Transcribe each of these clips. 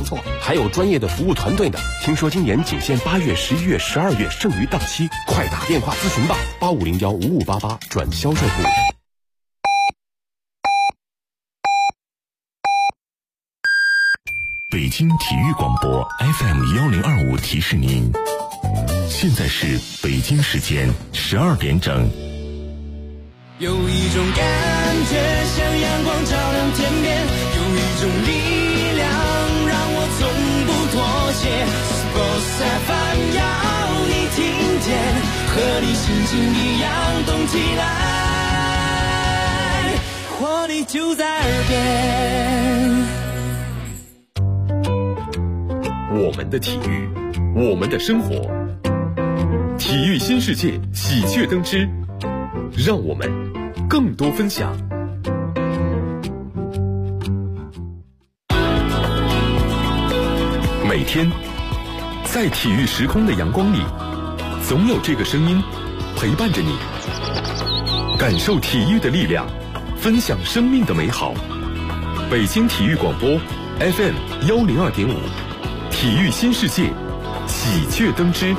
不错，还有专业的服务团队呢。听说今年仅限8月、11月、12月剩余档期，快打电话咨询吧，85015588转销售部。 北京体育广播 FM1025提示您，现在是北京时间12点整。 有一种感觉像阳光照亮天边，有一种力量让我从不妥协。Sports FM 要你听见，和你心情一样动起来，活力就在耳边。 我们的体育，我们的生活，体育新世界喜鹊登枝，让我们更多分享。每天在体育时空的阳光里，总有这个声音陪伴着你，感受体育的力量，分享生命的美好。北京体育广播 FM102.5，体育新世界喜鹊登枝。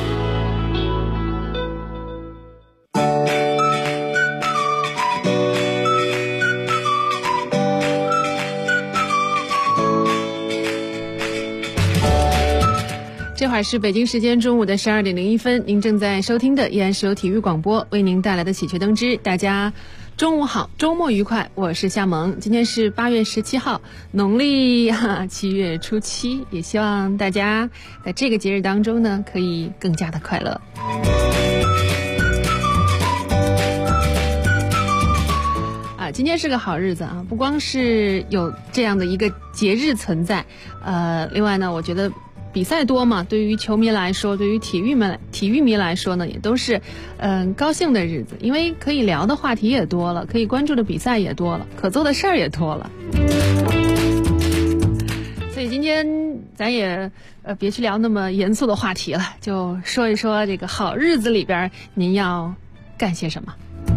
这会儿是北京时间中午的12点01分，您正在收听的依然是由体育广播为您带来的喜鹊登枝。大家中午好，周末愉快，我是夏萌。今天是8月17号，农历7月初7，也希望大家在这个节日当中呢，可以更加的快乐。今天是个好日子啊，不光是有这样的一个节日存在，另外呢，我觉得比赛多嘛，对于球迷来说，对于体育迷来说呢，也都是高兴的日子，因为可以聊的话题也多了，可以关注的比赛也多了，可做的事儿也多了。所以今天咱也别去聊那么严肃的话题了，就说一说这个好日子里边您要干些什么。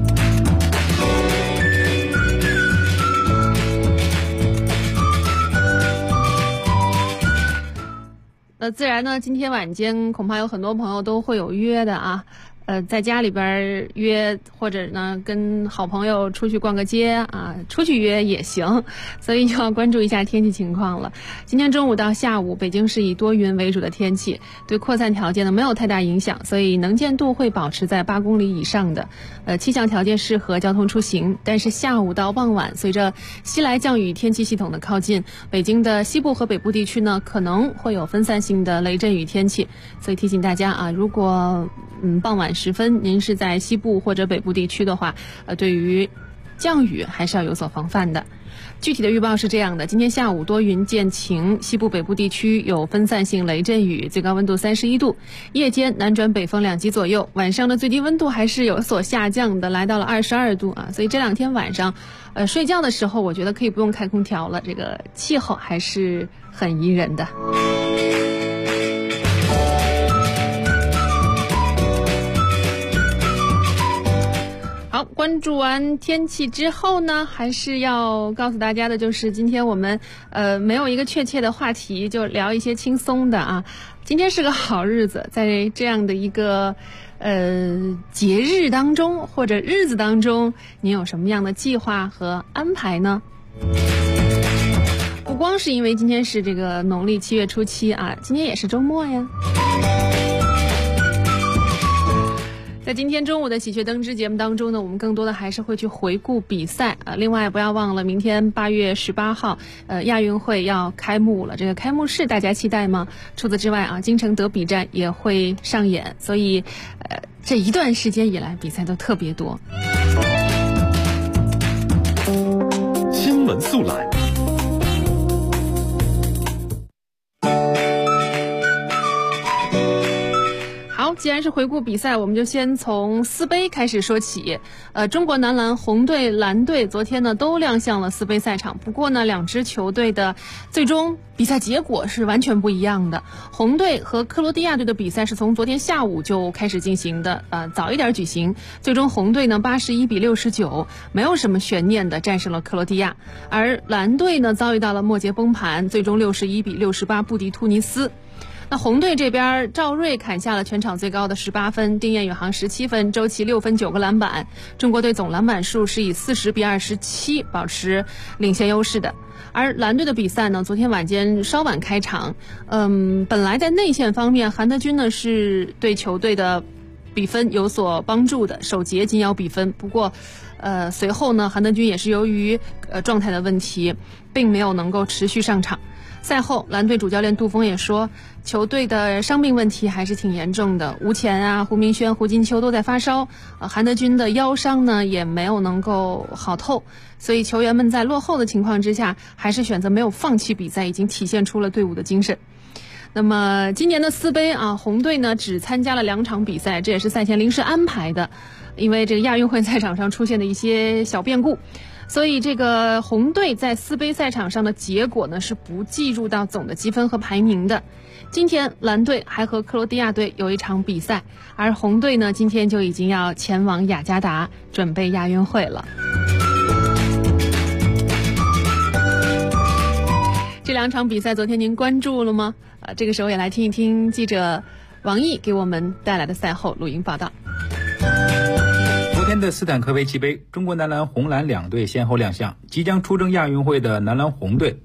自然呢，今天晚间恐怕有很多朋友都会有约的啊，在家里边约，或者呢跟好朋友出去逛个街啊，出去约也行，所以就要关注一下天气情况了。今天中午到下午，北京是以多云为主的天气，对扩散条件呢没有太大影响，所以能见度会保持在8公里以上的，气象条件适合交通出行。但是下午到傍晚，随着西来降雨天气系统的靠近，北京的西部和北部地区呢可能会有分散性的雷阵雨天气，所以提醒大家啊，如果傍晚时分您是在西部或者北部地区的话，对于降雨还是要有所防范的。具体的预报是这样的，今天下午多云见晴，西部北部地区有分散性雷阵雨，最高温度31度，夜间南转北风2级左右，晚上的最低温度还是有所下降的，来到了22度啊，所以这两天晚上睡觉的时候我觉得可以不用开空调了，这个气候还是很宜人的。好，关注完天气之后呢，还是要告诉大家的就是今天我们没有一个确切的话题，就聊一些轻松的啊。今天是个好日子，在这样的一个节日当中或者日子当中，您有什么样的计划和安排呢？不光是因为今天是这个农历7月初7啊，今天也是周末呀。在今天中午的喜鹊登枝节目当中呢，我们更多的还是会去回顾比赛啊。另外不要忘了，明天8月18号，亚运会要开幕了。这个开幕式大家期待吗？除此之外啊，京城德比战也会上演，所以这一段时间以来比赛都特别多。 新闻速览。 既然是回顾比赛，我们就先从四杯开始说起。中国男篮红队、蓝队昨天呢都亮相了四杯赛场，不过呢，两支球队的最终比赛结果是完全不一样的。红队和克罗地亚队的比赛是从昨天下午就开始进行的，早一点举行。最终红队呢81-69，没有什么悬念的战胜了克罗地亚，而蓝队呢遭遇到了末节崩盘，最终61-68不敌突尼斯。那红队这边，赵睿砍下了全场最高的18分，丁彦雨航17分，周琦6分9个篮板。中国队总篮板数是以40-27保持领先优势的。而蓝队的比赛呢，昨天晚间稍晚开场。本来在内线方面，韩德君呢是对球队的比分有所帮助的，首节紧咬比分。不过，随后呢，韩德君也是由于状态的问题，并没有能够持续上场。赛后，蓝队主教练杜峰也说，球队的伤病问题还是挺严重的，吴前啊、胡明轩、胡金秋都在发烧，韩德君的腰伤呢也没有能够好透，所以球员们在落后的情况之下，还是选择没有放弃比赛，已经体现出了队伍的精神。那么今年的四杯啊，红队呢只参加了2场比赛，这也是赛前临时安排的，因为这个亚运会赛场上出现的一些小变故。所以这个红队在四杯赛场上的结果呢是不计入到总的积分和排名的。今天蓝队还和克罗地亚队有一场比赛，而红队呢今天就已经要前往雅加达准备亚运会了。这2场比赛昨天您关注了吗？这个时候也来听一听记者王毅给我们带来的赛后录音报道。 昨天的斯坦科维奇杯，中国男篮红蓝两队先后亮相。即将出征亚运会的男篮红队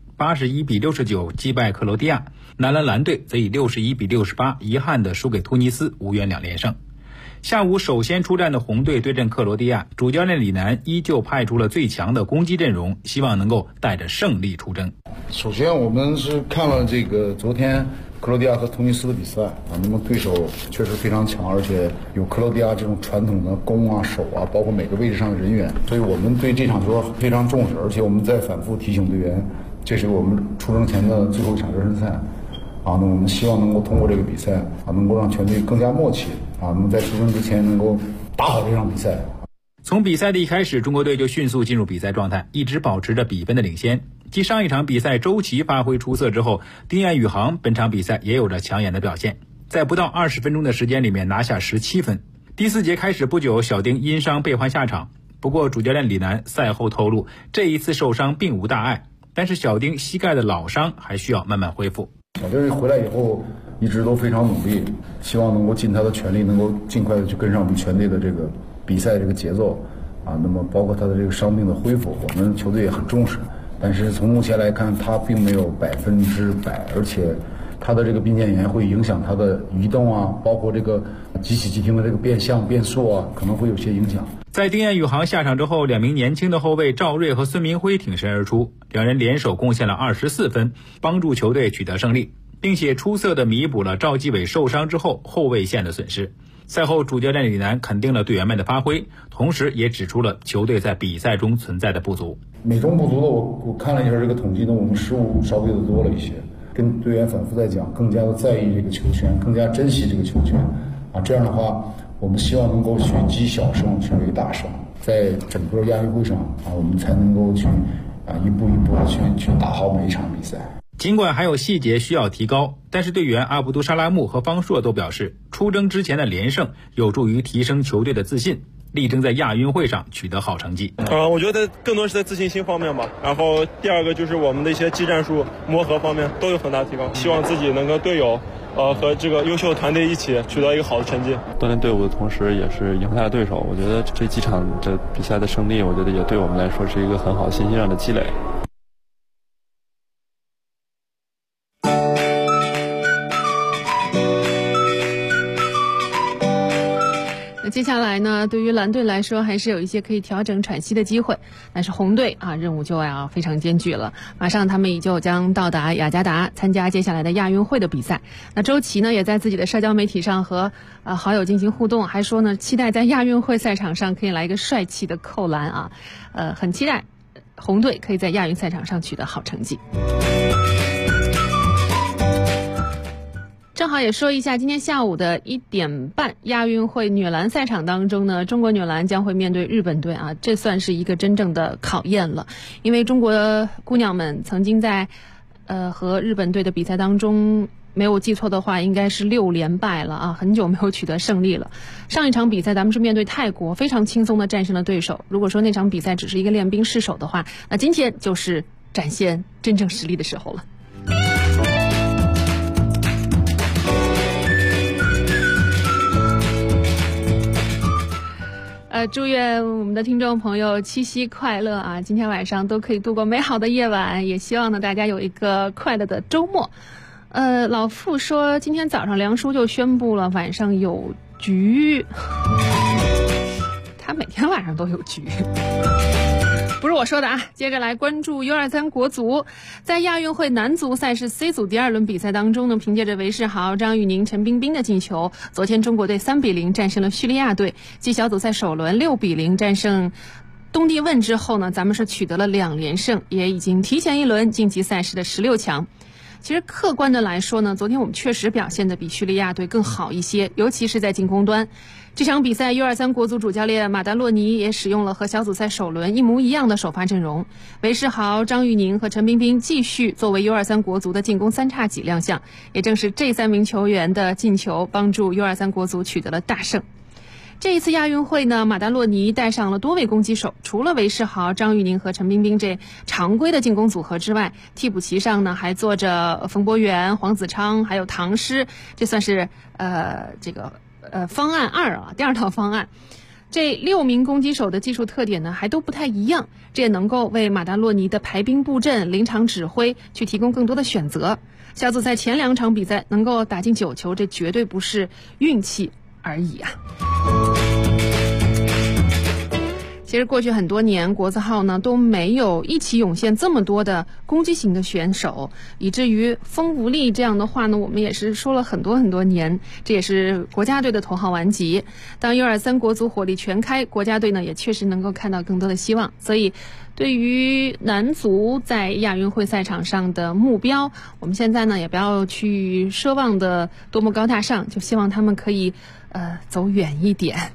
81-69击败克罗地亚，男篮蓝队则以61-68遗憾地输给突尼斯，无缘2连胜。下午首先出战的红队对阵克罗地亚，主教练李楠依旧派出了最强的攻击阵容，希望能够带着胜利出征。 首先我们是看了这个昨天克罗地亚和突尼斯的比赛啊，那么对手确实非常强，而且有克罗地亚这种传统的攻啊、守啊，包括每个位置上的人员，所以我们对这场球非常重视，而且我们在反复提醒队员，这是我们出征前的最后一场热身赛啊，那我们希望能够通过这个比赛啊，能够让全队更加默契啊，那么在出征之前能够打好这场比赛。 从比赛的一开始，中国队就迅速进入比赛状态，一直保持着比分的领先。继上一场比赛周琦发挥出色之后，丁彦雨航本场比赛也有着抢眼的表现，在不到20分钟的时间里面拿下17分。第4节开始不久，小丁因伤被换下场，不过主教练李楠赛后透露，这一次受伤并无大碍，但是小丁膝盖的老伤还需要慢慢恢复。 小丁回来以后一直都非常努力，希望能够尽他的全力，能够尽快的去跟上我们全队的这个比赛这个节奏啊。那么包括他的这个伤病的恢复，我们球队也很重视。但是从目前来看，他并没有100%，而且他的这个髌腱炎会影响他的移动啊，包括这个急起急停的这个变向变速啊，可能会有些影响。 在丁彦雨航下场之后，2名年轻的后卫赵睿和孙铭徽挺身而出，两人联手贡献了24分，帮助球队取得胜利，并且出色地弥补了赵继伟受伤之后后卫线的损失。赛后，主教练李楠肯定了队员们的发挥，同时也指出了球队在比赛中存在的不足。 美中不足的，我看了一下这个统计呢，我们失误稍微的多了一些，跟队员反复在讲，更加的在意这个球权，更加珍惜这个球权啊。这样的话，我们希望能够去积小胜，去为大胜，在整个亚运会上啊，我们才能够去一步一步的去打好每一场比赛。 尽管还有细节需要提高，但是队员阿卜杜沙拉木和方硕都表示，出征之前的连胜有助于提升球队的自信，力争在亚运会上取得好成绩。 我觉得更多是在自信心方面吧。然后第二个就是我们的一些技战术磨合方面都有很大提高，希望自己能跟队友和这个优秀团队一起取得一个好的成绩。 锻炼队伍的同时也是赢下队手，我觉得这几场的比赛的胜利，我觉得也对我们来说是一个很好信心上的积累。 接下来呢，对于蓝队来说还是有一些可以调整喘息的机会，但是红队啊任务就要非常艰巨了，马上他们也就将到达雅加达参加接下来的亚运会的比赛。那周琦呢也在自己的社交媒体上和好友进行互动，还说呢期待在亚运会赛场上可以来一个帅气的扣篮啊，很期待红队可以在亚运赛场上取得好成绩。 正好也说一下，今天下午的1点半，亚运会女篮赛场当中呢，中国女篮将会面对日本队啊，这算是一个真正的考验了。因为中国姑娘们曾经在和日本队的比赛当中，没有记错的话，应该是6连败了啊，很久没有取得胜利了。上一场比赛咱们是面对泰国，非常轻松的战胜了对手。如果说那场比赛只是一个练兵试手的话，那今天就是展现真正实力的时候了。祝愿我们的听众朋友七夕快乐啊！今天晚上都可以度过美好的夜晚，也希望呢大家有一个快乐的周末。老傅说今天早上梁叔就宣布了晚上有局，他每天晚上都有局。不是我说的啊，接着来关注 U23 国足。在亚运会男足赛事 C 组第2轮比赛当中呢，凭借着韦世豪、张玉宁、陈彬彬的进球，昨天中国队3-0战胜了叙利亚队，继小组赛首轮6-0战胜东帝汶之后呢，咱们是取得了2连胜，也已经提前1轮晋级赛事的16强。其实客观的来说呢，昨天我们确实表现的比叙利亚队更好一些，尤其是在进攻端。这场比赛 U23 国足主教练马达洛尼也使用了和小组赛首轮一模一样的首发阵容，韦世豪、张玉宁和陈彬彬继续作为 U23 国足的进攻三叉戟亮相，也正是这3名球员的进球帮助 U23 国足取得了大胜。这一次亚运会呢，马达洛尼带上了多位攻击手，除了韦世豪、张玉宁和陈彬彬这常规的进攻组合之外，替补席上呢还坐着冯博远、黄子昌还有唐诗，这算是方案2啊，第2套方案。这6名攻击手的技术特点呢还都不太一样，这也能够为马达洛尼的排兵布阵、临场指挥去提供更多的选择。小组赛前2场比赛能够打进9球，这绝对不是运气而已啊。其实过去很多年，国字号呢都没有一起涌现这么多的攻击型的选手，以至于锋无力这样的话呢，我们也是说了很多很多年。这也是国家队的头号顽疾。当U23国足火力全开，国家队呢也确实能够看到更多的希望。所以，对于男足在亚运会赛场上的目标，我们现在呢也不要去奢望的多么高大上，就希望他们可以走远一点。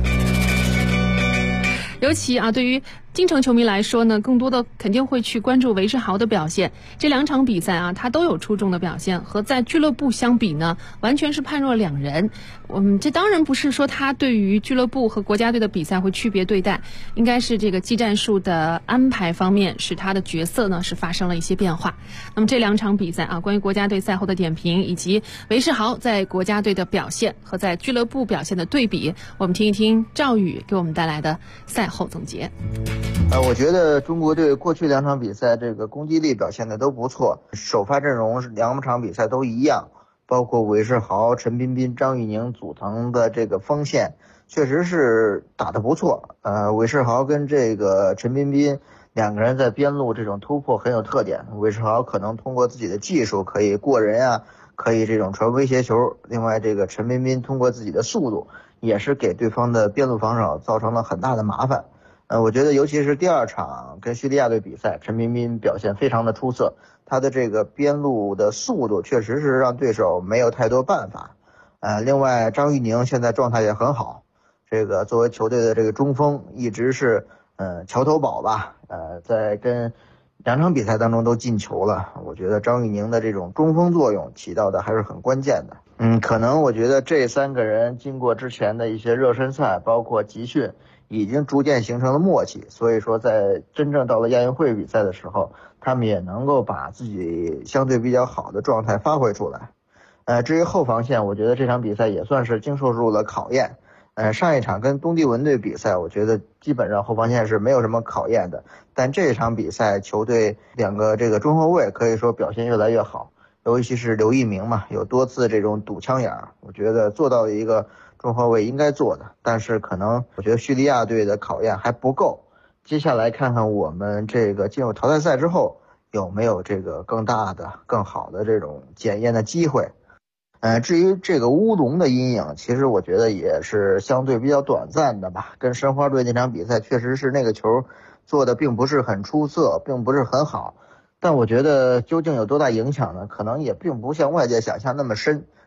尤其啊，对于京城球迷来说呢，更多的肯定会去关注韦世豪的表现。这2场比赛啊，他都有出众的表现，和在俱乐部相比呢，完全是判若两人。这当然不是说他对于俱乐部和国家队的比赛会区别对待，应该是这个技战术的安排方面，使他的角色呢是发生了一些变化。那么这2场比赛啊，关于国家队赛后的点评，以及韦世豪在国家队的表现和在俱乐部表现的对比，我们听一听赵宇给我们带来的赛后总结。 我觉得中国队过去2场比赛这个攻击力表现的都不错，首发阵容是2场比赛都一样，包括韦世豪、陈彬彬、张玉宁组成的这个锋线确实是打得不错。韦世豪跟这个陈彬彬2个人在边路这种突破很有特点，韦世豪可能通过自己的技术可以过人啊，可以这种传威胁球，另外这个陈彬彬通过自己的速度也是给对方的边路防守造成了很大的麻烦。我觉得尤其是第2场跟叙利亚队比赛，陈彬彬表现非常的出色，他的这个边路的速度确实是让对手没有太多办法。另外张玉宁现在状态也很好，这个作为球队的这个中锋一直是桥头堡吧，在跟2场比赛当中都进球了。我觉得张玉宁的这种中锋作用起到的还是很关键的。可能我觉得这3个人经过之前的一些热身赛，包括集训，已经逐渐形成了默契，所以说在真正到了亚运会比赛的时候，他们也能够把自己相对比较好的状态发挥出来。至于后防线，我觉得这场比赛也算是经受住了考验。上一场跟东帝汶队比赛，我觉得基本上后防线是没有什么考验的，但这场比赛球队2个这个中后卫可以说表现越来越好，尤其是刘一鸣嘛，有多次这种堵枪眼，我觉得做到了一个中后卫应该做的，但是可能我觉得叙利亚队的考验还不够。接下来看看我们这个进入淘汰赛之后有没有这个更大的更好的这种检验的机会。至于这个乌龙的阴影，其实我觉得也是相对比较短暂的吧，跟申花队那场比赛确实是那个球做的并不是很出色，并不是很好，但我觉得究竟有多大影响呢？可能也并不像外界想象那么深，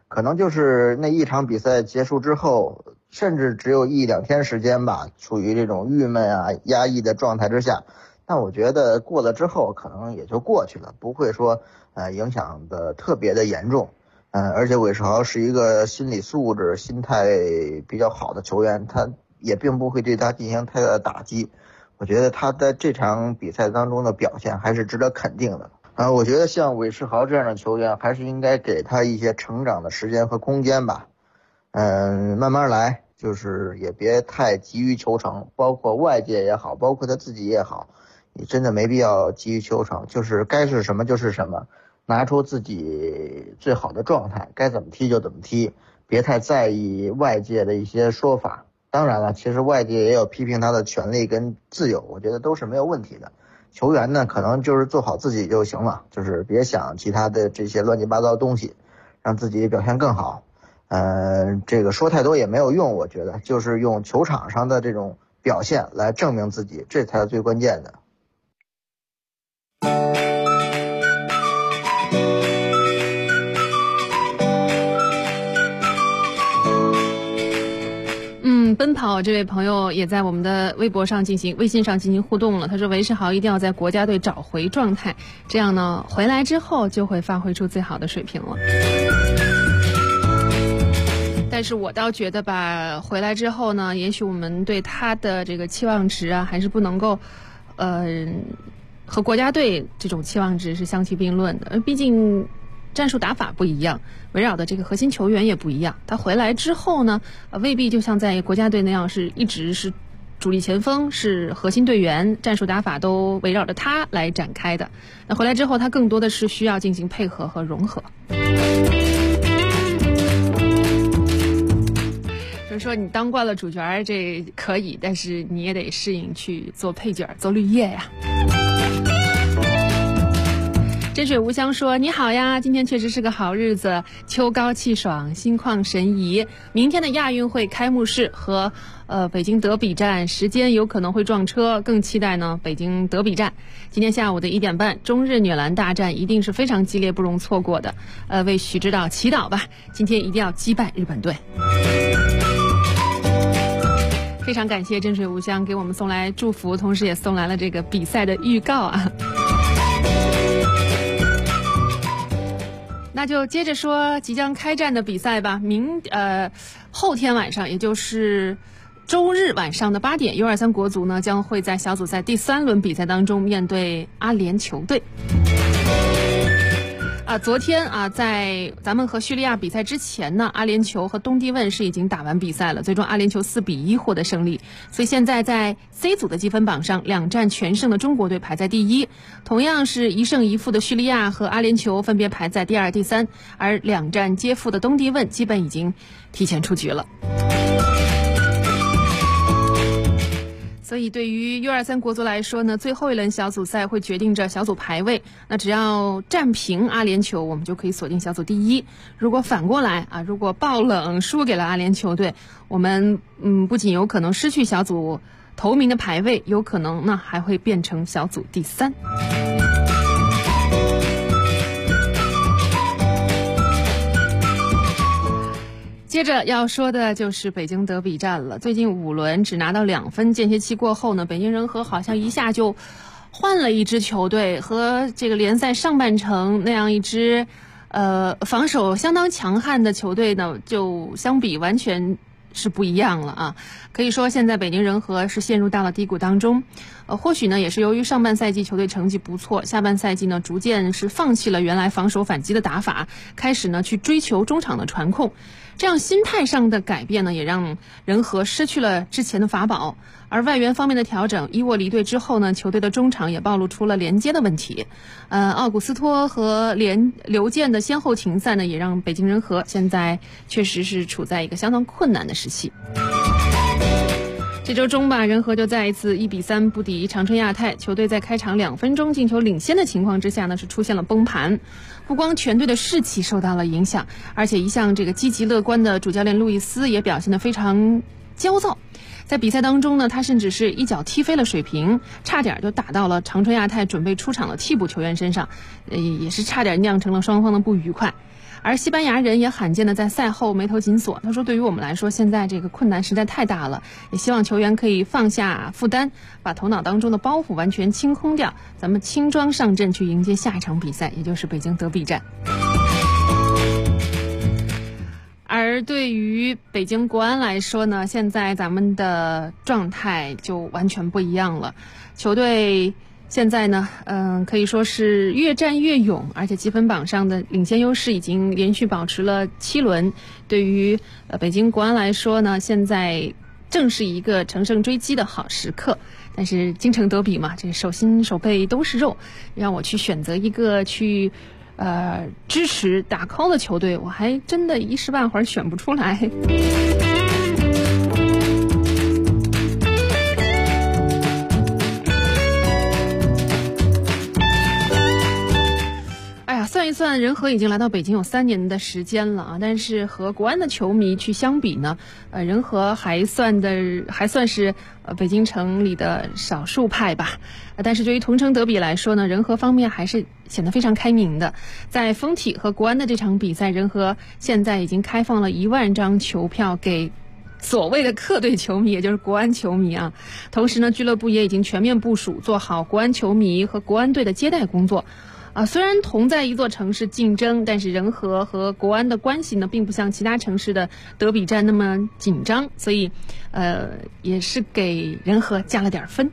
可能就是那一场比赛结束之后，甚至只有1-2天时间吧，处于这种郁闷啊、压抑的状态之下。但我觉得过了之后，可能也就过去了，不会说影响的特别的严重。而且韦世豪是一个心理素质、心态比较好的球员，他也并不会对他进行太大的打击。我觉得他在这场比赛当中的表现还是值得肯定的。我觉得像韦世豪这样的球员，还是应该给他一些成长的时间和空间吧。慢慢来，就是也别太急于求成，包括外界也好，包括他自己也好，你真的没必要急于求成，就是该是什么就是什么。拿出自己最好的状态，该怎么踢就怎么踢，别太在意外界的一些说法。当然了，其实外界也有批评他的权利跟自由，我觉得都是没有问题的。球员呢，可能就是做好自己就行了，就是别想其他的这些乱七八糟的东西，让自己表现更好。这个说太多也没有用，我觉得就是用球场上的这种表现来证明自己，这才是最关键的。 奔跑这位朋友也在我们的微信上进行互动了。他说韦世豪一定要在国家队找回状态，这样呢回来之后就会发挥出最好的水平了。但是我倒觉得吧，回来之后呢，也许我们对他的这个期望值啊，还是不能够和国家队这种期望值是相提并论的。毕竟战术打法不一样，围绕的这个核心球员也不一样。他回来之后呢，未必就像在国家队那样是一直是主力前锋，是核心队员，战术打法都围绕着他来展开的。那回来之后，他更多的是需要进行配合和融合。就是说，你当惯了主角这可以，但是你也得适应去做配角、做绿叶呀。真水无香说：“你好呀，今天确实是个好日子，秋高气爽，心旷神怡。明天的亚运会开幕式和北京德比站时间有可能会撞车，更期待呢北京德比站。今天下午的1点半，中日女篮大战一定是非常激烈，不容错过的。为许指导祈祷吧，今天一定要击败日本队。”非常感谢真水无香给我们送来祝福，同时也送来了这个比赛的预告啊。那就接着说即将开战的比赛吧。后天晚上，也就是周日晚上的8点，U23国足呢将会在小组赛第3轮比赛当中面对阿联酋队。昨天在咱们和叙利亚比赛之前呢，阿联酋和东帝汶是已经打完比赛了，最终阿联酋4-1获得胜利，所以现在在 C 组的积分榜上，2战全胜的中国队排在第1，同样是1胜1负的叙利亚和阿联酋分别排在第2、第3，而2战皆负的东帝汶基本已经提前出局了。所以对于 U23国足来说呢，最后一轮小组赛会决定着小组排位。那只要战平阿联酋，我们就可以锁定小组第1。如果反过来如果爆冷输给了阿联酋队，我们不仅有可能失去小组头名的排位，有可能呢还会变成小组第3。接着要说的就是北京德比战了。最近5轮只拿到2分，间歇期过后呢，北京人和好像一下就换了一支球队，和这个联赛上半程那样一支防守相当强悍的球队呢，就相比完全是不一样了啊。可以说现在北京人和是陷入到了低谷当中。或许呢也是由于上半赛季球队成绩不错，下半赛季呢逐渐是放弃了原来防守反击的打法，开始呢去追求中场的传控。这样心态上的改变呢，也让人和失去了之前的法宝。而外援方面的调整，伊沃离队之后呢，球队的中场也暴露出了连接的问题。奥古斯托和刘健的先后停赛呢，也让北京人和现在确实是处在一个相当困难的时期。这周中吧，人和就再一次1-3不敌长春亚泰，球队在开场2分钟进球领先的情况之下呢，是出现了崩盘。不光全队的士气受到了影响，而且一向这个积极乐观的主教练路易斯也表现得非常焦躁。 在比赛当中呢，他甚至是一脚踢飞了水瓶，差点就打到了长春亚泰准备出场的替补球员身上，也是差点酿成了双方的不愉快。而西班牙人也罕见的在赛后眉头紧锁，他说对于我们来说现在这个困难实在太大了，也希望球员可以放下负担，把头脑当中的包袱完全清空掉，咱们轻装上阵去迎接下一场比赛，也就是北京德比战。而对于北京国安来说呢，现在咱们的状态就完全不一样了，球队现在呢，可以说是越战越勇，而且积分榜上的领先优势已经连续保持了7轮。对于北京国安来说呢，现在正是一个乘胜追击的好时刻。但是京城德比嘛，这手心手背都是肉，让我去选择一个去支持打 call 的球队，我还真的一时半会儿选不出来。算一算，人和已经来到北京有3年的时间了啊，但是和国安的球迷去相比呢，人和还算是北京城里的少数派吧。但是对于同城德比来说呢，人和方面还是显得非常开明的。在丰体和国安的这场比赛，人和现在已经开放了1万张球票给所谓的客队球迷，也就是国安球迷啊。同时呢，俱乐部也已经全面部署，做好国安球迷和国安队的接待工作。虽然同在一座城市竞争，但是人和国安的关系呢，并不像其他城市的德比战那么紧张，所以也是给人和加了点分。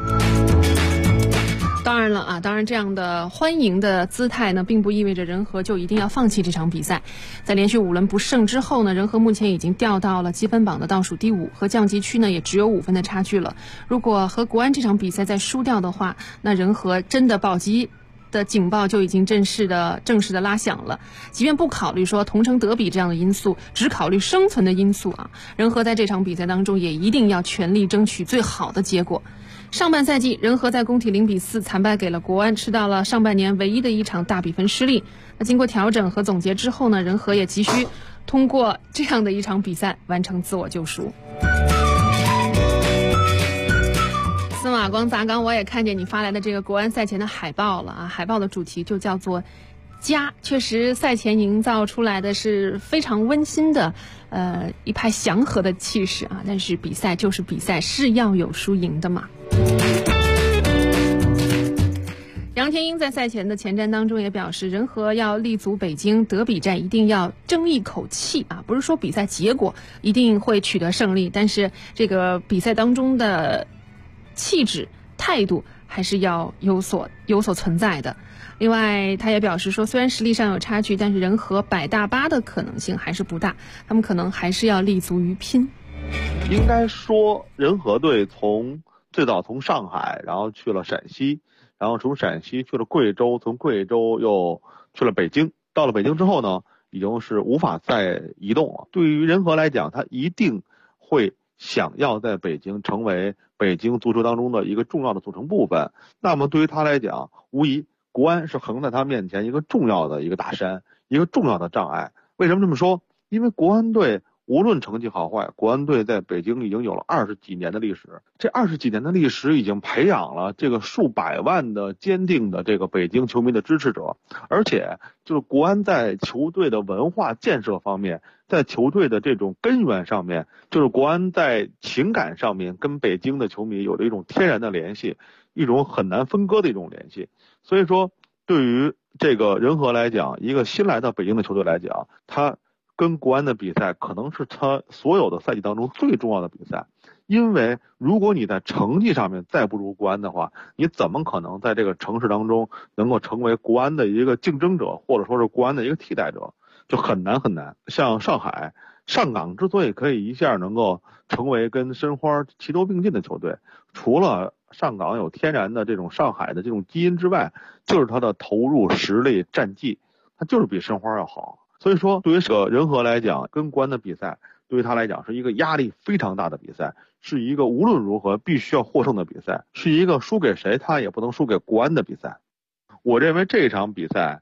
当然这样的欢迎的姿态呢，并不意味着人和就一定要放弃这场比赛。在连续5轮不胜之后呢，人和目前已经掉到了积分榜的倒数第5，和降级区呢也只有5分的差距了。如果和国安这场比赛再输掉的话，那人和真的保级的警报就已经正式的拉响了。即便不考虑说同城德比这样的因素，只考虑生存的因素啊，人和在这场比赛当中也一定要全力争取最好的结果。上半赛季人和在工体0-4惨败给了国安，吃到了上半年唯一的一场大比分失利。那经过调整和总结之后呢，人和也急需通过这样的一场比赛完成自我救赎。司马光砸缸，我也看见你发来的这个国安赛前的海报了啊！海报的主题就叫做家，确实赛前营造出来的是非常温馨的一派祥和的气势啊！但是比赛就是比赛，是要有输赢的嘛。杨天英在赛前的前瞻当中也表示，人和要立足北京德比战，一定要争一口气啊！不是说比赛结果一定会取得胜利，但是这个比赛当中的气质态度还是要有所存在的。另外他也表示说，虽然实力上有差距，但是人和摆大巴的可能性还是不大，他们可能还是要立足于拼。 应该说人和队最早从上海，然后去了陕西，然后从陕西去了贵州，从贵州又去了北京。到了北京之后呢，已经是无法再移动了。对于人和来讲，他一定会想要在北京成为北京足球当中的一个重要的组成部分。那么对于他来讲，无疑国安是横在他面前一个重要的一个大山，一个重要的障碍。为什么这么说？因为国安队无论成绩好坏，国安队在北京已经有了20几年的历史。这20几年的历史已经培养了这个数百万的坚定的这个北京球迷的支持者，而且就是国安在球队的文化建设方面，在球队的这种根源上面，就是国安在情感上面跟北京的球迷有着一种天然的联系，一种很难分割的一种联系。所以说对于这个人和来讲，一个新来到北京的球队来讲，他跟国安的比赛可能是他所有的赛季当中最重要的比赛。因为如果你在成绩上面再不如国安的话，你怎么可能在这个城市当中能够成为国安的一个竞争者，或者说是国安的一个替代者，就很难很难。像上海上港之所以可以一下能够成为跟申花齐头并进的球队，除了上港有天然的这种上海的这种基因之外，就是他的投入实力战绩，他就是比申花要好。所以说对于这个人和来讲，跟国安的比赛对于他来讲是一个压力非常大的比赛，是一个无论如何必须要获胜的比赛，是一个输给谁他也不能输给国安的比赛。我认为这场比赛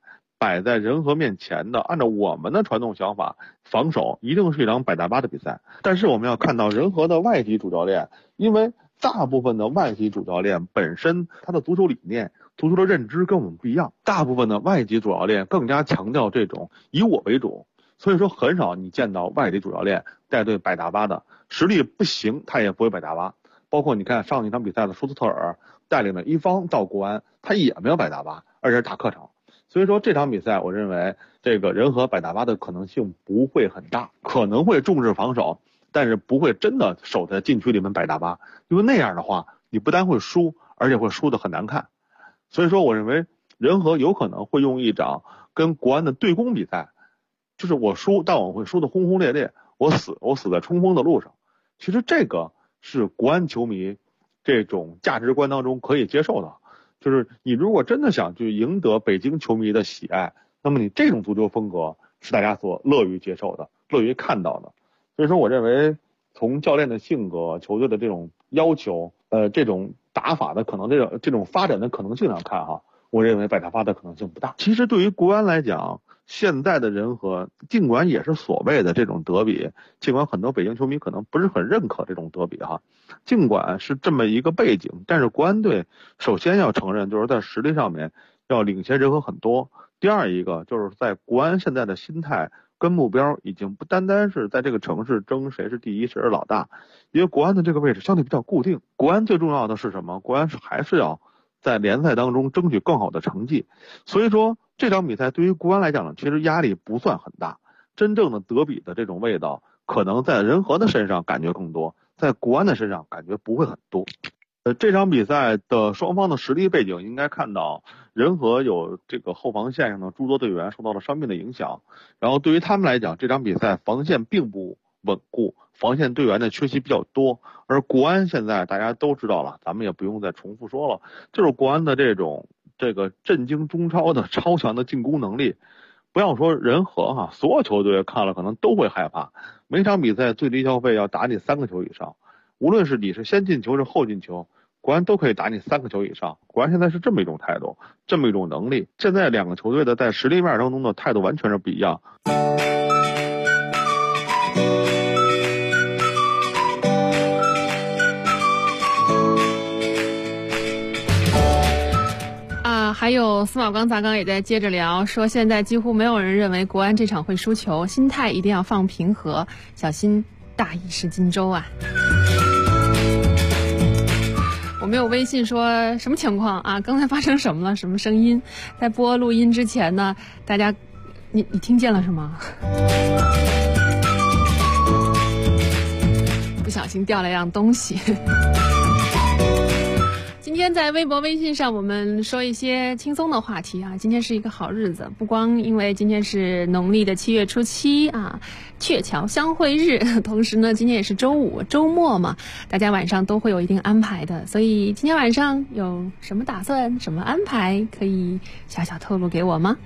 摆在人和面前的，按照我们的传统想法，防守一定是一场百搭八的比赛。但是我们要看到人和的外籍主教练，因为大部分的外籍主教练本身他的足球理念、足球的认知跟我们不一样，大部分的外籍主教练更加强调这种以我为主，所以说很少你见到外籍主教练带队百搭八的，实力不行他也不会百搭八。包括你看上一场比赛的舒斯特尔带领的一方到国安，他也没有百搭八，而且是打客场。所以说这场比赛我认为这个人和百搭八的可能性不会很大，可能会重视防守，但是不会真的守在禁区里面百搭八，因为那样的话你不但会输，而且会输得很难看。所以说我认为人和有可能会用一场跟国安的对攻比赛，就是我输，但我会输得轰轰烈烈，我死在冲锋的路上。其实这个是国安球迷这种价值观当中可以接受的，就是你如果真的想去赢得北京球迷的喜爱，那么你这种足球风格是大家所乐于接受的，乐于看到的。所以说我认为从教练的性格、球队的这种要求、这种打法的可能这种发展的可能性上看哈，我认为百搭八的可能性不大。其实对于国安来讲，现在的人和尽管也是所谓的这种德比，尽管很多北京球迷可能不是很认可这种德比哈，尽管是这么一个背景，但是国安队首先要承认就是在实力上面要领先人和很多。第二一个就是在国安现在的心态跟目标已经不单单是在这个城市争谁是第一谁是老大，因为国安的这个位置相对比较固定。国安最重要的是什么？国安还是要在联赛当中争取更好的成绩。所以说这场比赛对于国安来讲呢，其实压力不算很大，真正的德比的这种味道可能在人和的身上感觉更多，在国安的身上感觉不会很多。这场比赛的双方的实力背景应该看到，人和有这个后防线上的诸多队员受到了伤病的影响，然后对于他们来讲，这场比赛防线并不稳固，防线队员的缺席比较多。而国安现在大家都知道了，咱们也不用再重复说了，就是国安的这个震惊中超的超强的进攻能力，不要说人和哈，所有球队看了可能都会害怕。每场比赛最低消费要打你3个球以上，无论是你是先进球是后进球，国安都可以打你3个球以上。国安现在是这么一种态度，这么一种能力。现在两个球队的在实力面当中的态度完全是不一样。 还有司马光咱刚也在接着聊，说现在几乎没有人认为国安这场会输球，心态一定要放平和，小心大意失荆州啊。我没有微信说什么情况啊？刚才发生什么了？什么声音？在播录音之前呢，大家你听见了是吗？不小心掉了一样东西。今天在微博微信上我们说一些轻松的话题啊，今天是一个好日子，不光因为今天是农历的7月初7啊，鹊桥相会日，同时呢今天也是周五周末嘛，大家晚上都会有一定安排的，所以今天晚上有什么打算什么安排可以小小透露给我吗？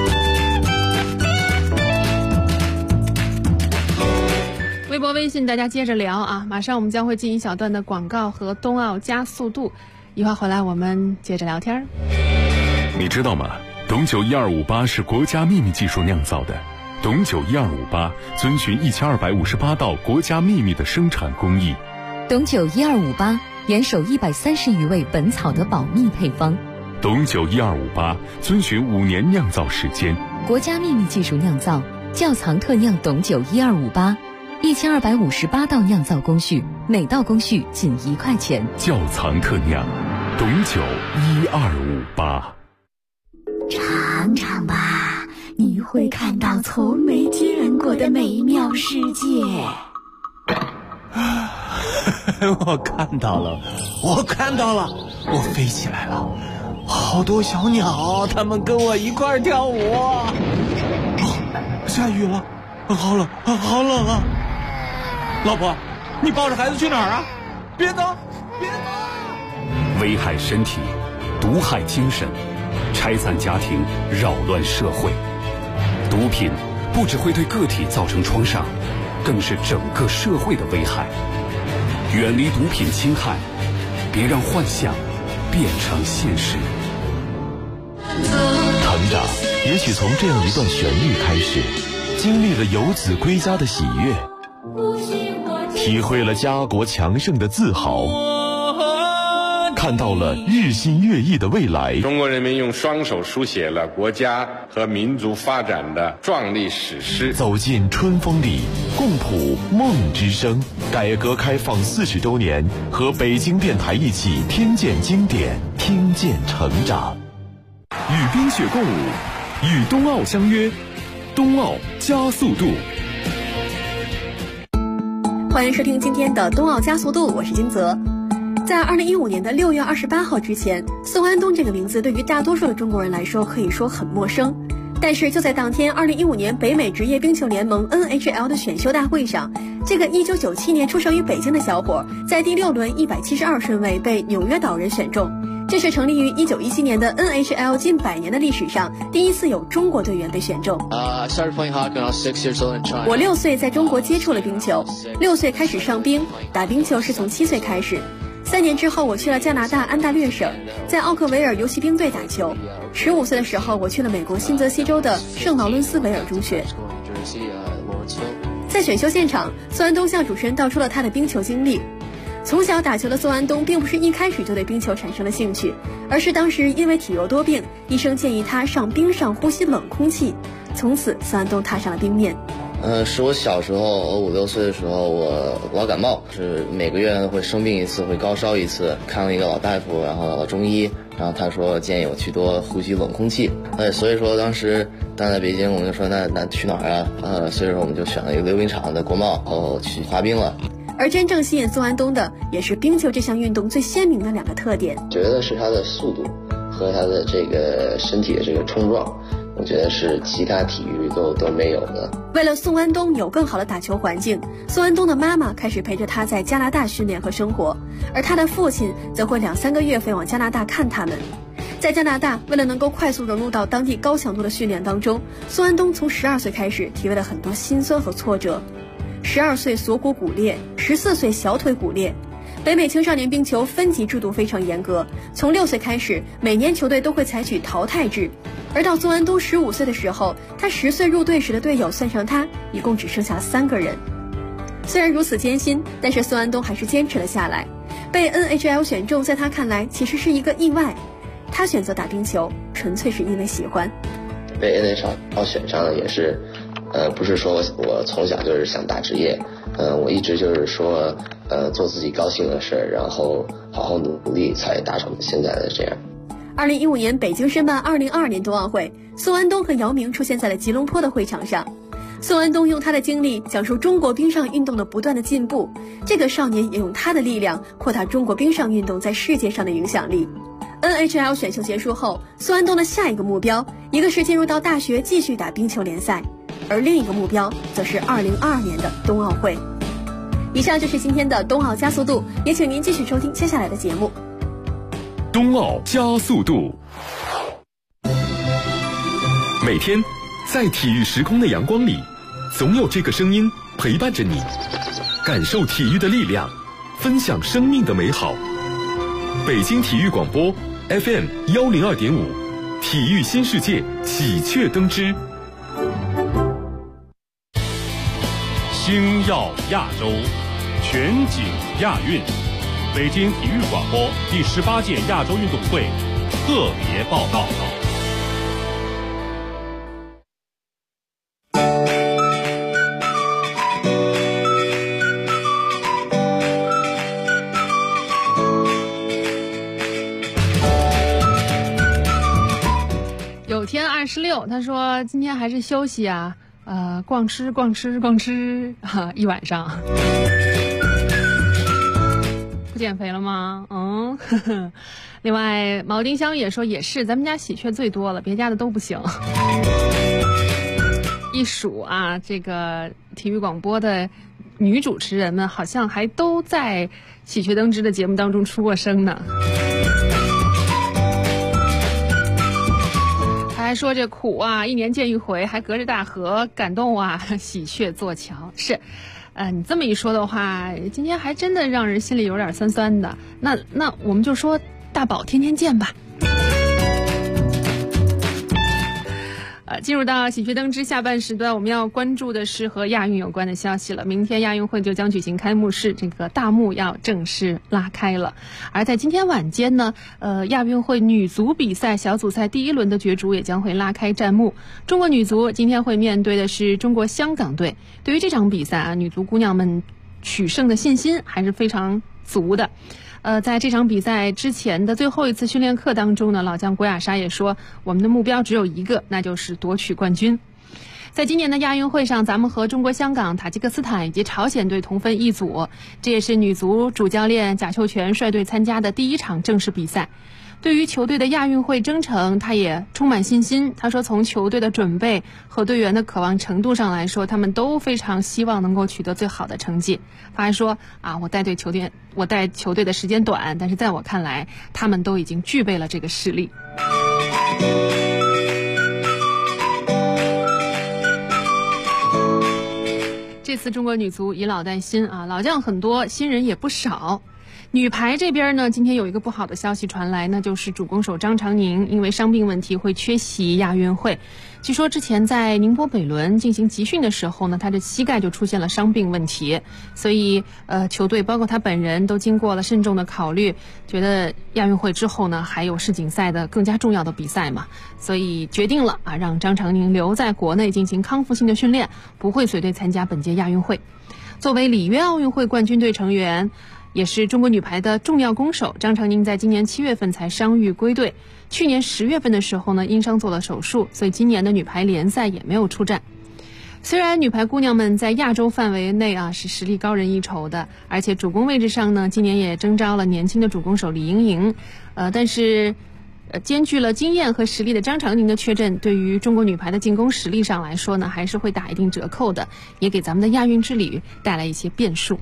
微博微信大家接着聊啊，马上我们将会进一小段的广告和冬奥加速度，一会儿回来我们接着聊天。 你知道吗？董酒1258是国家秘密技术酿造的，董酒1258遵循1258道国家秘密的生产工艺。 董酒1258严守130余味本草的保密配方。 董酒1258遵循5年酿造时间， 国家秘密技术酿造，窖藏特酿董酒1258，1258道酿造工序，每道工序仅1块钱。 窖藏特酿，董酒1258。 尝尝吧，你会看到从没见过的美妙世界。 我看到了，我飞起来了，好多小鸟，它们跟我一块跳舞。下雨了，好冷啊！老婆，你抱着孩子去哪儿啊？别走！ 危害身体，毒害精神，拆散家庭，扰乱社会。毒品不只会对个体造成创伤，更是整个社会的危害。远离毒品侵害，别让幻想变成现实。 成长也许从这样一段旋律开始，经历了游子归家的喜悦，体会了家国强盛的自豪，看到了日新月异的未来。 中国人民用双手书写了国家和民族发展的壮丽史诗。 走进春风里，共谱梦之声。改革开放40周年，和北京电台一起听见经典，听见成长。 与冰雪共舞，与冬奥相约，冬奥加速度。 欢迎收听今天的冬奥加速度，我是金泽。在2015年的6月28号之前，宋安东这个名字对于大多数的中国人来说可以说很陌生。但是就在当天，2015年北美职业冰球联盟 NHL 的选秀大会上，这个1997年出生于北京的小伙，在第6轮172顺位被纽约岛人选中。这是成立于1917年的 NHL 近100年的历史上第一次有中国队员被选中。 I started playing hockey when I was 6 years old in China. 我6岁在中国接触了冰球，6岁开始上冰，打冰球是从7岁开始。3年之后，我去了加拿大安大略省，在奥克维尔游骑兵队打球。15岁的时候，我去了美国新泽西州的圣劳伦斯维尔中学。在选秀现场，宋安东向主持人道出了他的冰球经历。从小打球的宋安东并不是一开始就对冰球产生了兴趣，而是当时因为体弱多病，医生建议他上冰上呼吸冷空气。从此，宋安东踏上了冰面。 是我小时候，我5、6岁的时候，我老感冒，是每个月会生病一次，会高烧一次，看了一个老大夫，然后老中医，然后他说建议我去多呼吸冷空气。所以说当时在北京，我们就说那去哪儿啊？所以说我们就选了一个溜冰场的国贸，然后去滑冰了。 而真正吸引宋安东的，也是冰球这项运动最鲜明的2个特点。 觉得是它的速度和它的这个身体的这个冲撞，我觉得是其他体育都没有的。 为了宋安东有更好的打球环境，宋安东的妈妈开始陪着他在加拿大训练和生活，而他的父亲则会2、3个月飞往加拿大看他们。在加拿大，为了能够快速融入到当地高强度的训练当中，宋安东从12岁开始体会了很多辛酸和挫折。12岁锁骨骨裂，14岁小腿骨裂。北美青少年冰球分级制度非常严格，从6岁开始，每年球队都会采取淘汰制。而到宋安东15岁的时候，他10岁入队时的队友算上他，一共只剩下3个人。虽然如此艰辛，但是宋安东还是坚持了下来。被 NHL 选中，在他看来其实是一个意外。他选择打冰球，纯粹是因为喜欢。 被 NHL 选上了也是，不是说我从小就是想打职业，我一直就是说，做自己高兴的事，然后好好努力，才达成现在的这样。 2015年北京申办2022年冬奥会，宋安东和姚明出现在了吉隆坡的会场上。宋安东用他的经历讲述中国冰上运动的不断的进步，这个少年也用他的力量扩大中国冰上运动在世界上的影响力。NHL 选秀结束后，宋安东的下一个目标，一个是进入到大学继续打冰球联赛，而另一个目标则是2022年的冬奥会。以上就是今天的冬奥加速度，也请您继续收听接下来的节目。 冬奥加速度，每天在体育时空的阳光里，总有这个声音陪伴着你，感受体育的力量，分享生命的美好。北京体育广播 FM 102.5，体育新世界喜鹊登枝。 星耀亚洲，全景亚运。北京体育广播第18届亚洲运动会特别报道。 有天26，他说今天还是休息啊，逛吃一晚上。不减肥了吗？另外毛丁香也说也是，咱们家喜鹊最多了，别家的都不行。一数啊，这个体育广播的女主持人们好像还都在喜鹊登枝的节目当中出过声呢。他还说这苦啊，1年见一回，还隔着大河，感动啊，喜鹊坐桥。是你这么一说的话，今天还真的让人心里有点酸酸的。那我们就说大宝天天见吧。 进入到喜鹊灯之下半时段，我们要关注的是和亚运有关的消息了。明天亚运会就将举行开幕式，这个大幕要正式拉开了。而在今天晚间呢，亚运会女足比赛小组赛第1轮的角逐也将会拉开战幕。中国女足今天会面对的是中国香港队。对于这场比赛啊，女足姑娘们取胜的信心还是非常足的。在这场比赛之前的最后一次训练课当中呢，老将郭雅莎也说，我们的目标只有一个，那就是夺取冠军。在今年的亚运会上，咱们和中国香港、塔吉克斯坦以及朝鲜队同分一组，这也是女足主教练贾秀全率队参加的第1场正式比赛。对于球队的亚运会征程，他也充满信心。他说，从球队的准备和队员的渴望程度上来说，他们都非常希望能够取得最好的成绩。他还说我带球队的时间短，但是在我看来，他们都已经具备了这个实力。这次中国女足以老带新啊，老将很多，新人也不少。女排这边呢，今天有一个不好的消息传来，那就是主攻手张常宁因为伤病问题会缺席亚运会。据说之前在宁波北仑进行集训的时候呢，他的膝盖就出现了伤病问题，所以球队包括他本人都经过了慎重的考虑，觉得亚运会之后呢还有世锦赛的更加重要的比赛嘛，所以决定了让张常宁留在国内进行康复性的训练，不会随队参加本届亚运会。作为里约奥运会冠军队成员，也是中国女排的重要攻手，张常宁在今年7月份才伤愈归队，去年10月份的时候呢因伤做了手术，所以今年的女排联赛也没有出战。虽然女排姑娘们在亚洲范围内是实力高人一筹的，而且主攻位置上呢今年也征召了年轻的主攻手李盈莹，但是兼具了经验和实力的张常宁的缺阵，对于中国女排的进攻实力上来说呢还是会打一定折扣的，也给咱们的亚运之旅带来一些变数。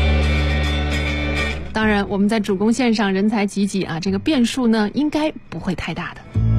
当然我们在主攻线上人才济济这个变数呢应该不会太大的。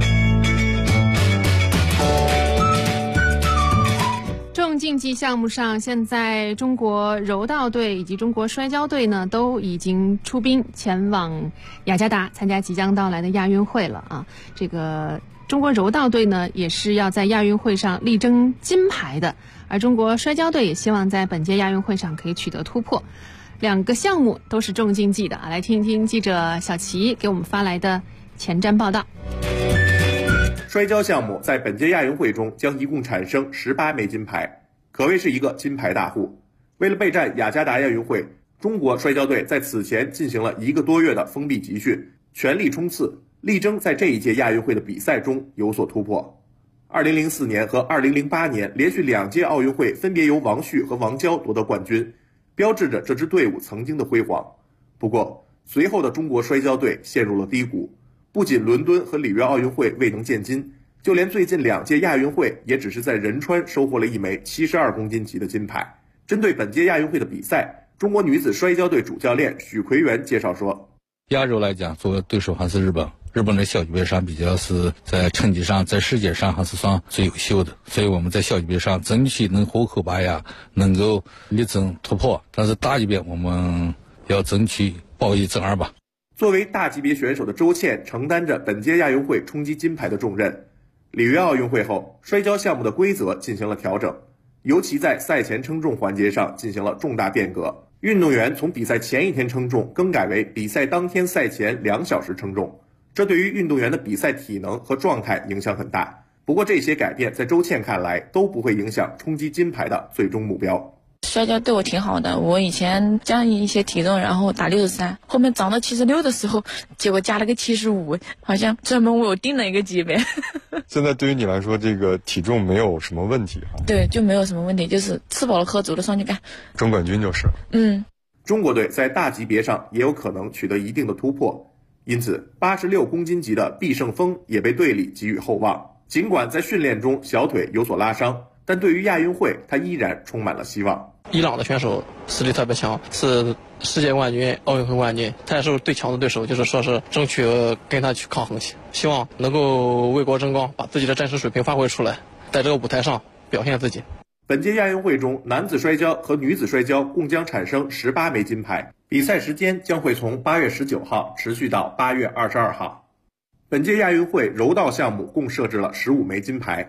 重竞技项目上，现在中国柔道队以及中国摔跤队呢都已经出兵前往雅加达参加即将到来的亚运会了这个中国柔道队呢也是要在亚运会上力争金牌的，而中国摔跤队也希望在本届亚运会上可以取得突破。2个项目都是重竞技的来听一听记者小齐给我们发来的前瞻报道。 摔跤项目在本届亚运会中将一共产生18枚金牌，可谓是一个金牌大户。为了备战雅加达亚运会，中国摔跤队在此前进行了1个多月的封闭集训，全力冲刺，力争在这一届亚运会的比赛中有所突破。2004年和2008年连续2届奥运会分别由王旭和王鲛夺得冠军，标志着这支队伍曾经的辉煌。不过随后的中国摔跤队陷入了低谷，不仅伦敦和里约奥运会未能建金，就连最近2届亚运会也只是在仁川收获了1枚72公斤级的金牌。针对本届亚运会的比赛，中国女子摔跤队主教练许奎元介绍说， 亚洲来讲，作为对手还是日本，日本在小级别上比较是在成绩上在世界上还是算最优秀的，所以我们在小级别上争取能活口拔牙，能够力争突破，但是大级别我们要争取报1争2吧。 作为大级别选手的周倩承担着本届亚运会冲击金牌的重任。里约奥运会后，摔跤项目的规则进行了调整，尤其在赛前称重环节上进行了重大变革，运动员从比赛前一天称重更改为比赛当天赛前2小时称重，这对于运动员的比赛体能和状态影响很大。不过这些改变在周倩看来都不会影响冲击金牌的最终目标。 摔跤对我挺好的，我以前降一些体重，然后打63，后面长到76的时候，结果加了个75，好像专门为我定了一个级别。 现在对于你来说，这个体重没有什么问题对，就没有什么问题，就是吃饱了喝足了上去干， 争冠军就是。 中国队在大级别上也有可能取得一定的突破，因此86公斤级的毕胜峰也被队里给予厚望。尽管在训练中小腿有所拉伤，但对于亚运会他依然充满了希望。 伊朗的选手实力特别强，是世界冠军、奥运会冠军，他也是最强的对手，就是说是争取跟他去抗衡，希望能够为国争光，把自己的真实水平发挥出来，在这个舞台上表现自己。 本届亚运会中，男子摔跤和女子摔跤共将产生18枚金牌，比赛时间将会从8月19号持续到8月22号。本届亚运会柔道项目共设置了15枚金牌，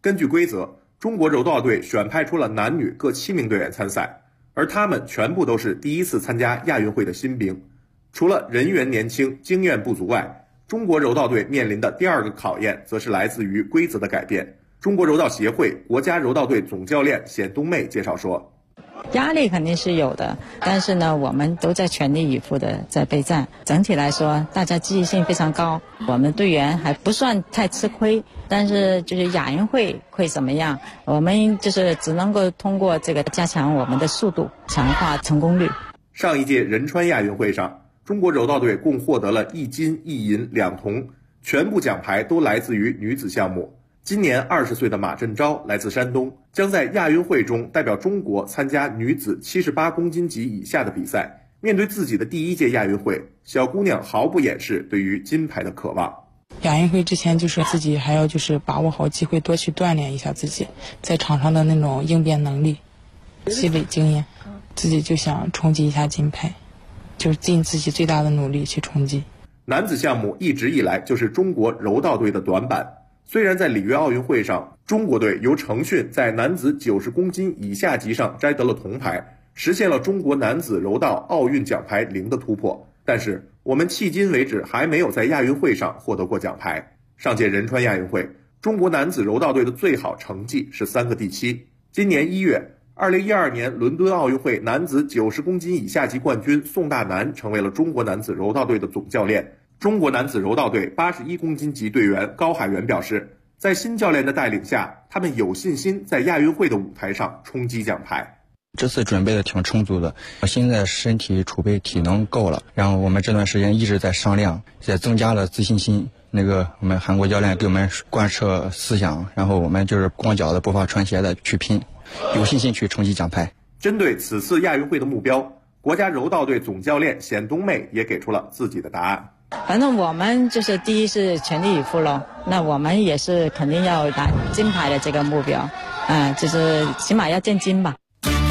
根据规则，中国柔道队选派出了男女各7名队员参赛，而他们全部都是第一次参加亚运会的新兵。除了人员年轻、经验不足外，中国柔道队面临的第二个考验则是来自于规则的改变。中国柔道协会国家柔道队总教练冼冬妹介绍说， 压力肯定是有的，但是呢，我们都在全力以赴的在备战。整体来说，大家积极性非常高，我们队员还不算太吃亏。但是就是亚运会会怎么样，我们就是只能够通过这个加强我们的速度，强化成功率。 上一届仁川亚运会上，中国柔道队共获得了1金1银2铜，全部奖牌都来自于女子项目。今年20岁的马振昭来自山东，将在亚运会中代表中国参加女子78公斤级以下的比赛。面对自己的第1届亚运会，小姑娘毫不掩饰对于金牌的渴望。 亚运会之前就是自己还要就是把握好机会，多去锻炼一下自己在场上的那种应变能力，积累经验。自己就想冲击一下金牌，就是尽自己最大的努力去冲击。 男子项目一直以来就是中国柔道队的短板。虽然在里约奥运会上，中国队由程迅在男子90公斤以下级上摘得了铜牌，实现了中国男子柔道奥运奖牌0的突破，但是我们迄今为止还没有在亚运会上获得过奖牌。上届仁川亚运会，中国男子柔道队的最好成绩是3个第7。今年1月，2012年伦敦奥运会男子90公斤以下级冠军宋大南成为了中国男子柔道队的总教练。中国男子柔道队81公斤级队员高海源表示，在新教练的带领下，他们有信心在亚运会的舞台上冲击奖牌。 这次准备的挺充足的，现在身体储备体能够了，然后我们这段时间一直在上量，也增加了自信心。我们韩国教练给我们贯彻思想，然后我们就是光脚的不怕穿鞋的去拼，有信心去冲击奖牌。 针对此次亚运会的目标，国家柔道队总教练冼冬妹也给出了自己的答案。 反正我们就是第一是全力以赴咯，那我们也是肯定要拿金牌的这个目标，就是起码要见金吧。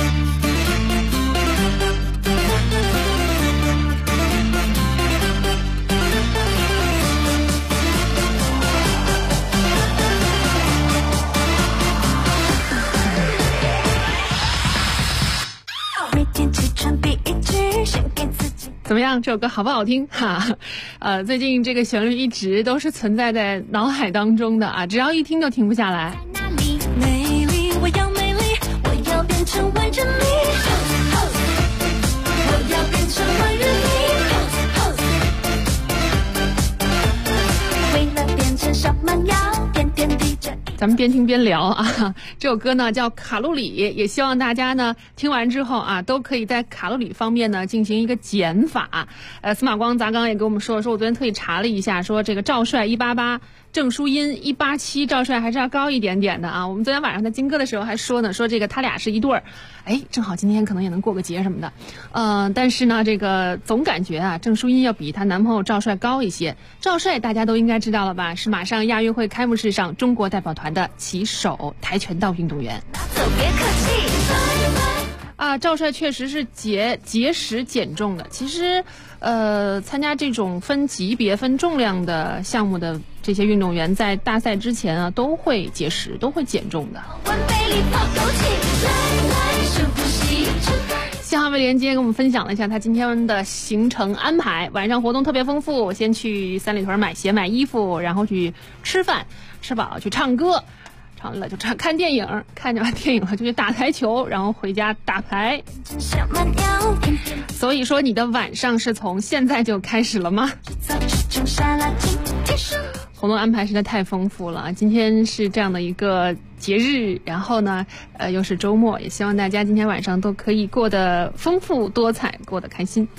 怎么样？这首歌好不好听哈？最近这个旋律一直都是存在在脑海当中的啊，只要一听就停不下来。 美丽，我要美丽，我要变成万人迷，我要变成万人迷，为了变成小蛮腰，点点滴着。 咱们边听边聊啊，这首歌呢叫《卡路里》，也希望大家呢听完之后啊，都可以在卡路里方面呢进行一个减法。司马光咱刚也给我们说，我昨天特意查了一下，说这个赵帅188，郑淑英187，赵帅还是要高一点点的啊。我们昨天晚上在金歌的时候还说呢，说这个他俩是一对儿，正好今天可能也能过个节什么的。但是呢，这个总感觉啊，郑淑英要比她男朋友赵帅高一些。赵帅大家都应该知道了吧？是马上亚运会开幕式上中国代表团的旗手，跆拳道运动员。赵帅确实是节食减重的。其实，参加这种分级别、分重量的项目的这些运动员，在大赛之前啊，都会节食，都会减重的。新航卫连接跟我们分享了一下他今天的行程安排，晚上活动特别丰富，先去三里屯买鞋买衣服，然后去吃饭，吃饱去唱歌，唱了就看电影，看完电影了就去打台球，然后回家打牌。所以说你的晚上是从现在就开始了吗？活动安排实在太丰富了，今天是这样的一个节日，然后呢又是周末，也希望大家今天晚上都可以过得丰富多彩，过得开心。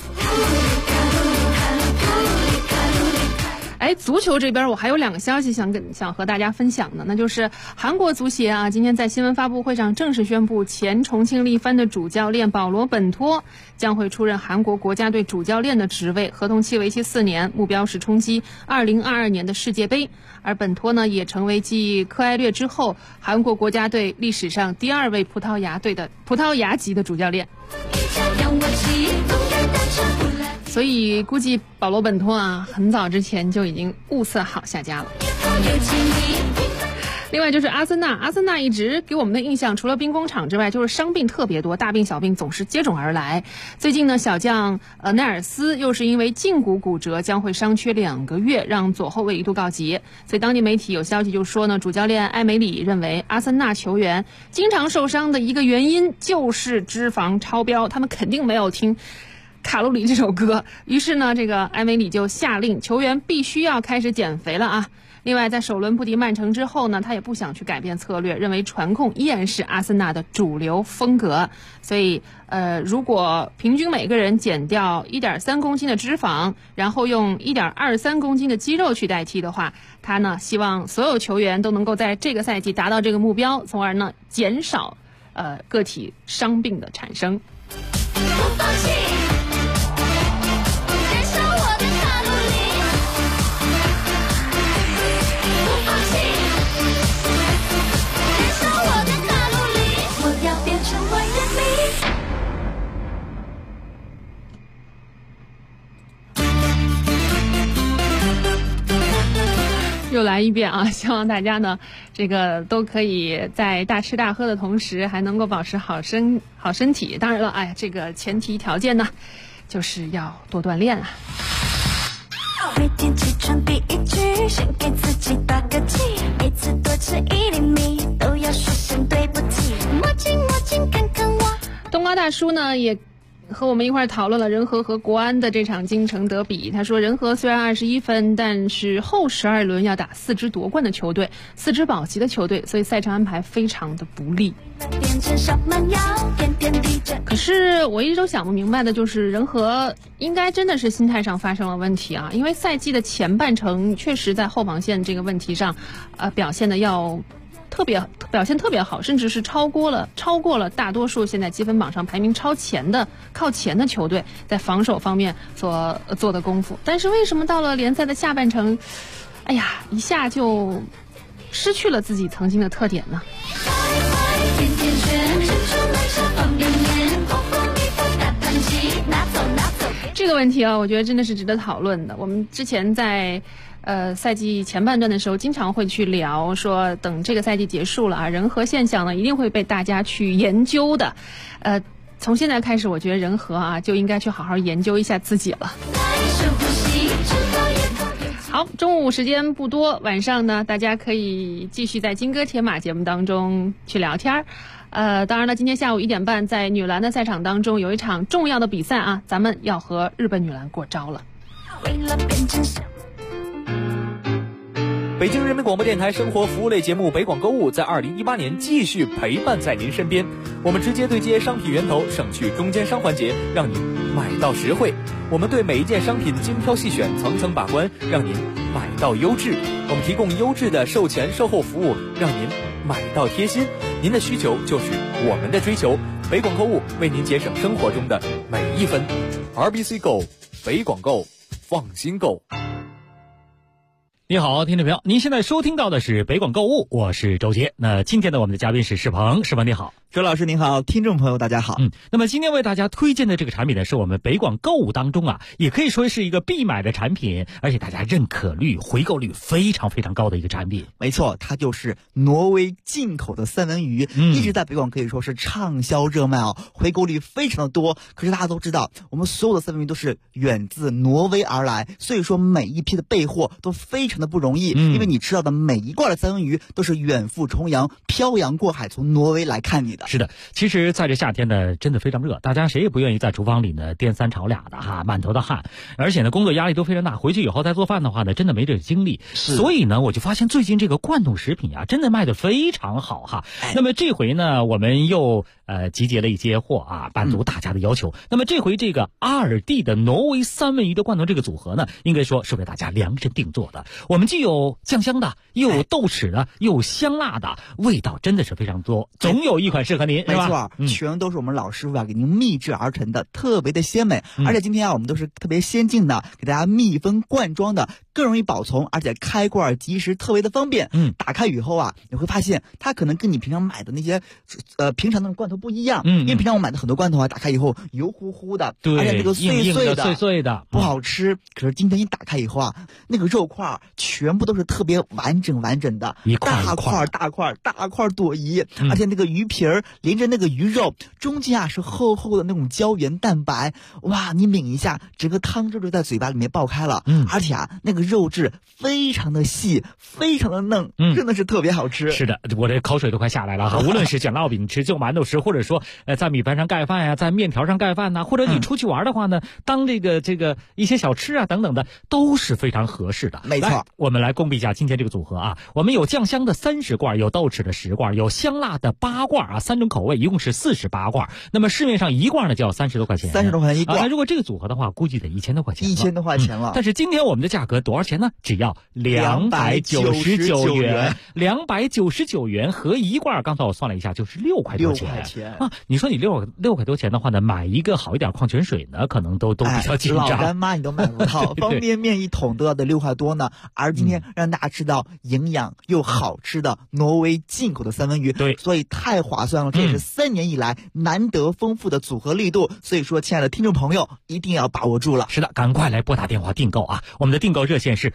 足球这边我还有2个消息想和大家分享的，那就是韩国足协啊，今天在新闻发布会上正式宣布，前重庆力帆的主教练保罗本托将会出任韩国国家队主教练的职位，合同期为期4年，目标是冲击2022年的世界杯。而本托呢，也成为继科埃略之后韩国国家队历史上第2位葡萄牙籍的主教练。所以估计保罗本托啊，很早之前就已经物色好下家了。 另外就是阿森纳一直给我们的印象，除了兵工厂之外，就是伤病特别多，大病小病总是接踵而来。最近呢，小将奈尔斯又是因为胫骨骨折，将会伤缺2个月，让左后卫一度告急。所以当地媒体有消息就说呢，主教练埃梅里认为阿森纳球员经常受伤的一个原因就是脂肪超标，他们肯定没有听卡路里这首歌，于是呢，这个埃梅里就下令球员必须要开始减肥了啊。另外，在首轮不敌曼城之后呢，他也不想去改变策略，认为传控依然是阿森纳的主流风格。所以，如果平均每个人减掉 1.3 公斤的脂肪，然后用 1.23 公斤的肌肉去代替的话，他呢希望所有球员都能够在这个赛季达到这个目标，从而呢减少个体伤病的产生。 不放弃。 又来一遍啊！希望大家呢，这个都可以在大吃大喝的同时，还能够保持好身体。当然了，哎呀，这个前提条件呢，就是要多锻炼啊。 每天起床第一句，先给自己打个气，每次多吃1厘米，都要说声对不起。墨镜看看我。 冬瓜大叔呢也和我们一块讨论了仁和和国安的这场京城德比。他说，仁和虽然21分，但是后12轮要打4支夺冠的球队，4支保级的球队，所以赛程安排非常的不利。可是我一直都想不明白的就是，仁和应该真的是心态上发生了问题啊，因为赛季的前半程确实在后防线这个问题上，表现特别好，甚至是超过了大多数现在积分榜上排名靠前的球队在防守方面所做的功夫。但是为什么到了联赛的下半程，哎呀，一下就失去了自己曾经的特点呢？这个问题啊，我觉得真的是值得讨论的。我们之前在赛季前半段的时候，经常会去聊说，等这个赛季结束了啊，仁和现象呢一定会被大家去研究的。从现在开始，我觉得仁和啊就应该去好好研究一下自己了。好，中午时间不多，晚上呢大家可以继续在金戈铁马节目当中去聊天。当然了，今天下午1点半在女篮的赛场当中有一场重要的比赛啊，咱们要和日本女篮过招了。 北京人民广播电台生活服务类节目北广购物在2018年继续陪伴在您身边，我们直接对接商品源头，省去中间商环节，让您买到实惠。我们对每一件商品精挑细选，层层把关，让您买到优质。我们提供优质的售前售后服务，让您买到贴心。您的需求就是我们的追求，北广购物为您节省生活中的每一分。RBC Go， 北广购，放心购。 你好，听众朋友，您现在收听到的是北广购物，我是周杰。那今天的我们的嘉宾是世鹏，世鹏你好。 周老师您好，听众朋友大家好。 那么今天为大家推荐的这个产品呢，是我们北广购物当中啊，也可以说是一个必买的产品，而且大家认可率、回购率非常非常高的一个产品。 没错，它就是挪威进口的三文鱼，一直在北广可以说是畅销热卖哦，回购率非常的多。可是大家都知道，我们所有的三文鱼都是远自挪威而来，所以说每一批的备货都非常的不容易，因为你吃到的每一罐的三文鱼都是远赴重洋、漂洋过海从挪威来看你的。 是的，其实在这夏天呢，真的非常热，大家谁也不愿意在厨房里呢颠3炒2的哈，满头的汗，而且呢工作压力都非常大，回去以后再做饭的话呢，真的没这个精力。所以呢，我就发现最近这个罐头食品啊，真的卖得非常好哈。那么这回呢，我们又集结了一些货啊，满足大家的要求。那么这回这个阿尔蒂的挪威三文鱼的罐头这个组合呢，应该说是为大家量身定做的。我们既有酱香的，又有豆豉的，又有香辣的，味道真的是非常多，总有一款适合您。 没错，全都是我们老师傅啊给您秘制而成的，特别的鲜美。而且今天啊，我们都是特别先进的，给大家密封罐装的，更容易保存，而且开罐即时，特别的方便。打开以后啊，你会发现它可能跟你平常买的那些平常的罐头不一样。因为平常我买的很多罐头啊，打开以后油乎乎的， 对， 而且这个碎碎的、 碎碎的不好吃。可是今天一打开以后啊，那个肉块全部都是特别完整的，大块朵颐，而且那个鱼皮儿连着那个鱼肉，中间啊是厚厚的那种胶原蛋白，哇，你抿一下，整个汤汁就在嘴巴里面爆开了，而且啊那个肉质非常的细，非常的嫩，真的是特别好吃。 是的，我这口水都快下来了哈！无论是卷烙饼吃、就馒头吃，或者说在米饭上盖饭呀，在面条上盖饭呐，或者你出去玩的话呢，当这个一些小吃啊等等的，都是非常合适的。 没错， 我们来公布一下今天这个组合啊，我们有酱香的30罐，有豆豉的10罐，有香辣的8罐啊，3种口味，一共是48罐。那么市面上1罐呢就要30多块钱 ，30多块钱1罐。 那如果这个组合的话，估计得1000多块钱 ，1000多块钱了。 但是今天我们的价格多少钱呢？只要299元，299元合1罐，刚才我算了一下，就是6块多钱啊！你说你6块多钱的话呢，买一个好一点矿泉水呢，可能都比较紧张。 老干妈你都买不到，方便面1桶都要得6块多呢。而今天让大家吃到营养又好吃的挪威进口的三文鱼， 对， 所以太划算了。这也是3年以来难得丰富的组合力度，所以说，亲爱的听众朋友，一定要把握住了。 是的，赶快来拨打电话订购啊！我们的订购热线是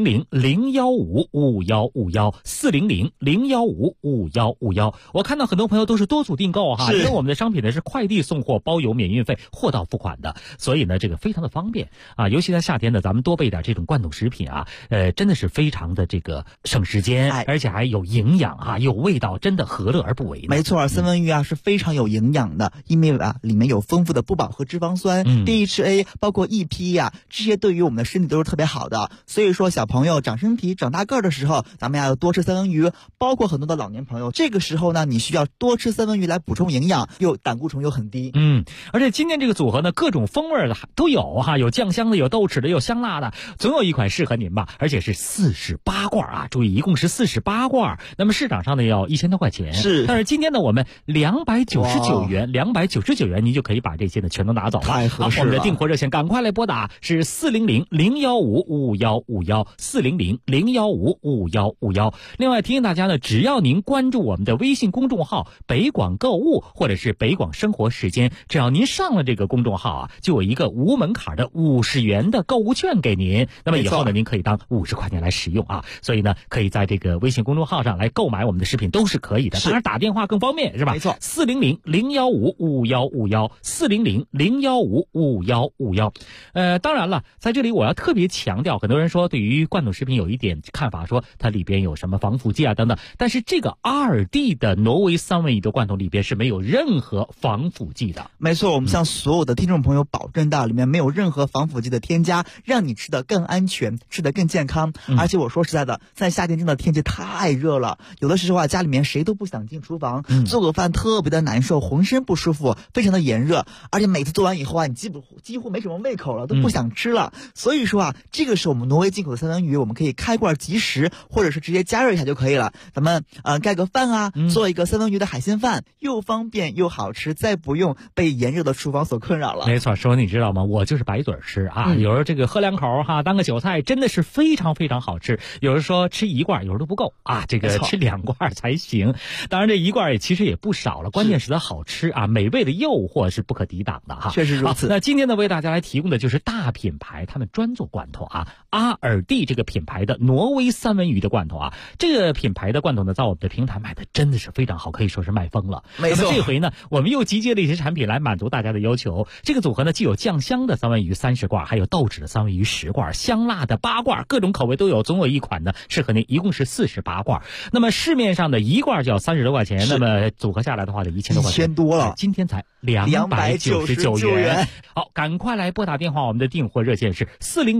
400-015-5151，400-015-5151。我看到很多朋友都是多组订购哈，因为我们的商品呢是快递送货，包邮免运费，货到付款的，所以呢这个非常的方便啊。尤其在夏天呢，咱们多备点这种罐头食品啊，真的是非常的这个省时间，而且还有营养啊，有味道，真的何乐而不为呢？ 没错，三文鱼啊是非常有营养的，因为啊里面有丰富的不饱和脂肪酸、DHA， 包括 EPA 呀，这些对于我们的身体都是特别好的。所以说，小朋友长身体、长大个儿的时候，咱们要多吃三文鱼。包括很多的老年朋友，这个时候呢，你需要多吃三文鱼来补充营养，又胆固醇又很低。 而且今天这个组合呢，各种风味的都有哈，有酱香的，有豆豉的，有香辣的，总有一款适合您吧。而且是48罐啊，注意，一共是48罐。那么市场上呢要1000多块钱，但是今天呢，我们299元，您就可以把这些呢全都拿走了。 太合适了！ 我们的订货热线赶快来拨打，是400-015-5151，400-015-5151。另外提醒大家呢，只要您关注我们的微信公众号北广购物或者是北广生活时间，只要您上了这个公众号啊，就有一个无门槛的50元的购物券给您。那么以后呢，您可以当50块钱来使用啊。所以呢，可以在这个微信公众号上来购买我们的食品都是可以的。当然打电话更方便是吧？ 没错 ，400-015-5151，400-015-5151。当然了，在这里我要特别强调，很多人说对于罐头食品有一点看法，说它里边有什么防腐剂啊等等，但是这个阿尔蒂的挪威三文鱼的罐头里边是没有任何防腐剂的。 没错，我们向所有的听众朋友保证到，里面没有任何防腐剂的添加，让你吃得更安全，吃得更健康。而且我说实在的，在夏天真的天气太热了，有的时候啊，家里面谁都不想进厨房，做个饭特别的难受，浑身不舒服，非常的炎热，而且每次做完以后啊，你几乎没什么胃口了，都不想吃了。所以说啊，这个是我们挪威进口的三文鱼，我们可以开罐即食，或者是直接加热一下就可以了。咱们盖个饭啊，做一个三文鱼的海鲜饭，又方便又好吃，再不用被炎热的厨房所困扰了。 没错，师傅你知道吗？我就是白嘴吃啊，有时候这个喝2口哈，当个韭菜，真的是非常非常好吃。有人说吃1罐，有时候都不够啊，这个吃2罐才行。当然这1罐其实也不少了，关键是它好吃啊，美味的诱惑是不可抵挡的哈。 确实如此。 那今天呢，为大家来提供的就是大品牌他们专做罐头啊，阿尔蒂这个品牌的挪威三文鱼的罐头啊，这个品牌的罐头呢，在我们的平台卖的真的是非常好，可以说是卖疯了。 没错。 那么这回呢，我们又集结了一些产品来满足大家的要求。这个组合呢，既有酱香的三文鱼30罐，还有豆豉的三文鱼10罐，香辣的8罐，各种口味都有，总有一款呢适合您，一共是48罐。那么市面上的1罐就要30多块钱，那么组合下来的话得1000多块钱， 1000多了， 今天才299元。好，赶快来拨打电话，我们的订货热线是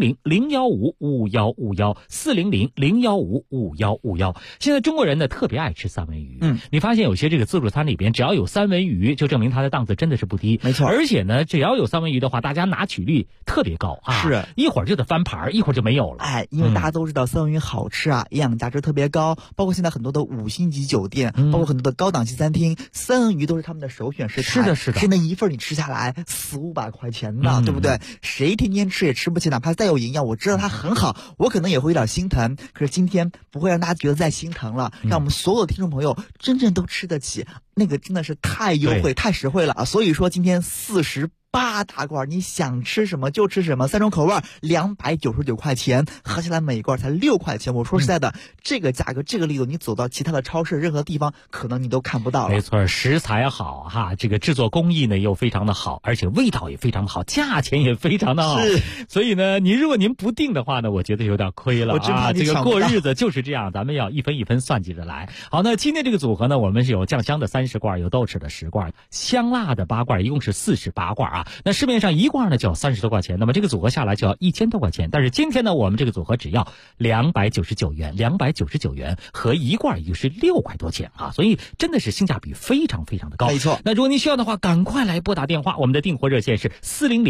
400-015-5151，400-015-5151。现在中国人呢特别爱吃三文鱼，你发现有些这个自助餐里边只要有三文鱼，就证明它的档次真的是不低。 没错， 而且呢，只要有三文鱼的话，大家拿取率特别高啊， 是一会儿就得翻盘，一会儿就没有了。 因为大家都知道三文鱼好吃啊，营养价值特别高，包括现在很多的5星级酒店，包括很多的高档级餐厅，三文鱼都是他们的首选食材。 是的，是的。 现在一份你吃下来400-500块钱呢，对不对？谁天天吃也吃不起，哪怕再有营养，我知道它很好，我可能也会有点心疼。可是今天不会让大家觉得再心疼了，让我们所有的听众朋友真正都吃得起。那个真的是太优惠太实惠了啊！所以说今天48 8大罐，你想吃什么就吃什么，3种口味，299块钱，合起来每一罐才6块钱。我说实在的，这个价格这个力度，你走到其他的超市任何地方可能你都看不到了。 没错，食材好哈，这个制作工艺呢又非常的好，而且味道也非常的好，价钱也非常的好。 是， 所以呢，如果您不定的话呢，我觉得有点亏了啊。这个过日子就是这样，咱们要一分一分算计着来。好，那今天这个组合呢，我们是有酱香的30罐，有豆豉的10罐，香辣的8罐，一共是48罐啊。那市面上1罐呢就要30多块钱，那么这个组合下来就要1000多块钱。但是今天呢，我们这个组合只要299元，299元和1罐也就是6块多钱啊，所以真的是性价比非常非常的高。 没错。 那如果您需要的话，赶快来拨打电话，我们的订货热线是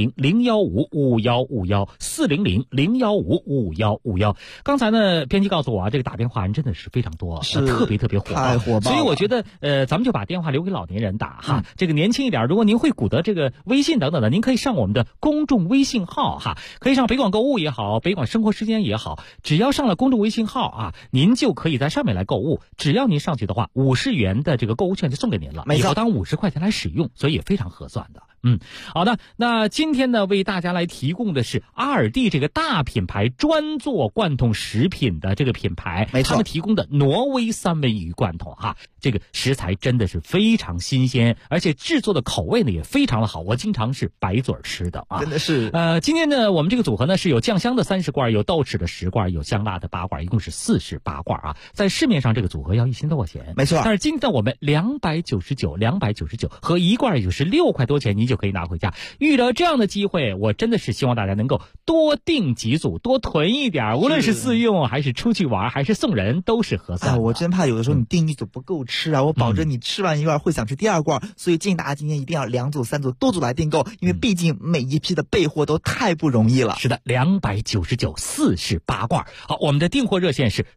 400-015-5151，400-015-5151。刚才呢，编辑告诉我啊，这个打电话人真的是非常多， 是特别火爆， 太火爆了。 所以我觉得咱们就把电话留给老年人打哈，这个年轻一点，如果您会鼓捣这个微信等等的，您可以上我们的公众微信号哈，可以上北广购物也好，北广生活时间也好，只要上了公众微信号啊，您就可以在上面来购物。只要您上去的话，50元的这个购物券就送给您了，以后当50块钱来使用，所以也非常合算的。好的，那今天呢，为大家来提供的是阿尔蒂这个大品牌专做罐头食品的这个品牌， 没错， 他们提供的挪威三文鱼罐头哈，这个食材真的是非常新鲜，而且制作的口味呢也非常的好，我经常是白嘴吃的啊， 真的是。 今天呢，我们这个组合呢是有酱香的30罐，有豆豉的10罐，有香辣的8罐，一共是48罐啊。在市面上这个组合要1000多块钱， 没错。 但是今天我们299和1罐也就是6块多钱，您就可以拿回家。遇到这样的机会，我真的是希望大家能够多订几组，多囤一点，无论是自用还是出去玩还是送人，都是合算的。 我真怕有的时候你订一组不够吃啊，我保证你吃完1罐会想吃第2罐，所以建议大家今天一定要2组3组多组来订购，因为毕竟每一批的备货都太不容易了。 是的，29948罐。好，我们的订货热线是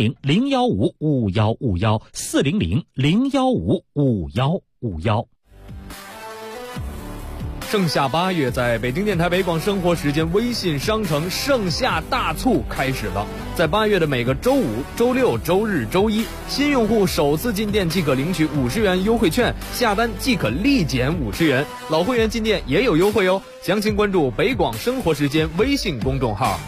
400-015-5151，400-015-5151。 盛夏8月，在北京电台北广生活时间微信商城盛夏大促开始了。在8月的每个周5、周6、周日、周一，新用户首次进店即可领取50元优惠券，下单即可立减50元。老会员进店也有优惠哦，详情关注北广生活时间微信公众号。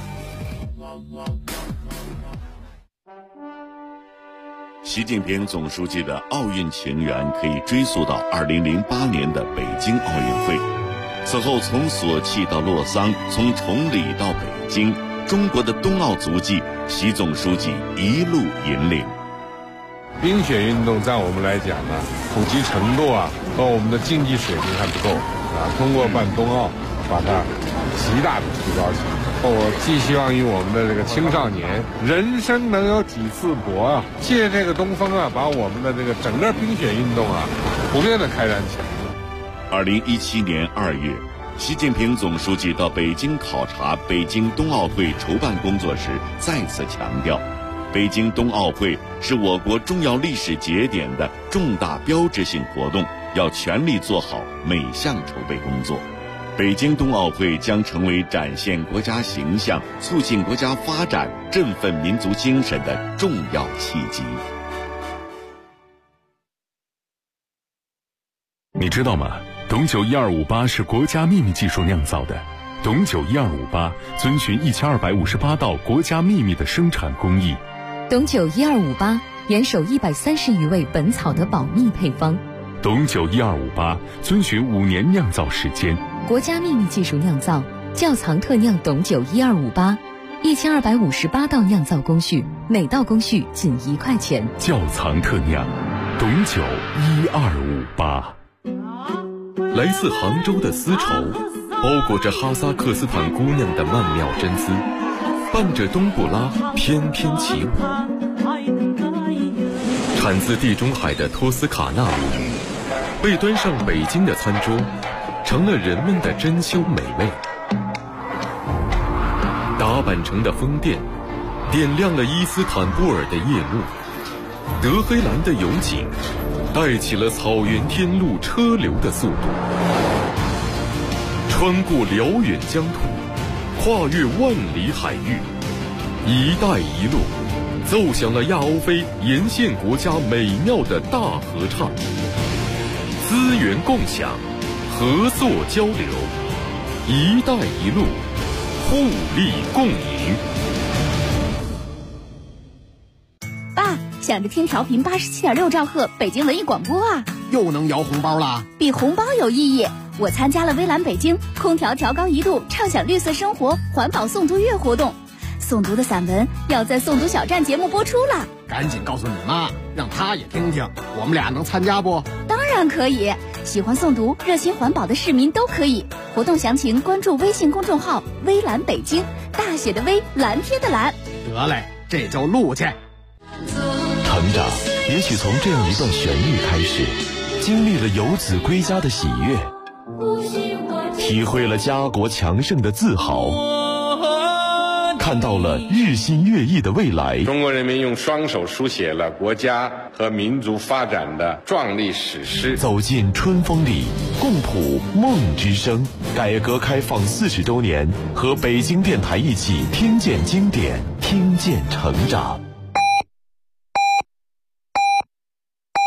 习近平总书记的奥运情缘可以追溯到2008年的北京奥运会。此后，从索契到洛桑，从崇礼到北京，中国的冬奥足迹，习总书记一路引领。 冰雪运动在我们来讲呢，普及程度和我们的竞技水平还不够通过办冬奥，把它极大的提高起来。我寄希望于我们的这个青少年，人生能有几次搏借这个东风把我们的这个整个冰雪运动普遍的开展起来。 2017年2月，习近平总书记到北京考察北京冬奥会筹办工作时，再次强调，北京冬奥会是我国重要历史节点的重大标志性活动，要全力做好每项筹备工作。北京冬奥会将成为展现国家形象、促进国家发展、振奋民族精神的重要契机。 你知道吗？董酒1258是国家秘密技术酿造的。董酒1258遵循1258道国家秘密的生产工艺。 董酒1258严守130余味本草的保密配方。 董酒1258遵循5年酿造时间。 国家秘密技术酿造，窖藏特酿董酒1258，1258道酿造工序，每道工序仅1块钱。 窖藏特酿，董酒1258。来自杭州的丝绸，包裹着哈萨克斯坦姑娘的曼妙真姿，伴着冬不拉翩翩起舞。产自地中海的托斯卡纳米，被端上北京的餐桌，成了人们的珍馐美味。打扮成的风电，点亮了伊斯坦布尔的夜幕。德黑兰的油井，带起了草原天路车流的速度。穿过辽远疆土，跨越万里海域，一带一路奏响了亚欧非沿线国家美妙的大合唱。资源共享， 合作交流，一带一路，互利共赢。 爸，想着听调频87.6兆赫北京文艺广播啊， 又能摇红包啦？ 比红包有意义。我参加了微蓝北京空调调高1度畅享绿色生活环保诵读月活动，诵读的散文要在诵读小站节目播出了。 赶紧告诉你妈，让她也听听，我们俩能参加不？ 当然可以，喜欢诵读热心环保的市民都可以。活动详情关注微信公众号微蓝北京，大写的微，蓝天的蓝。 得嘞，这就录去。 成长也许从这样一段旋律开始，经历了游子归家的喜悦，体会了家国强盛的自豪，看到了日新月异的未来。 中国人民用双手书写了国家和民族发展的壮丽史诗。 走进春风里，共谱梦之声。改革开放40周年，和北京电台一起听见经典，听见成长。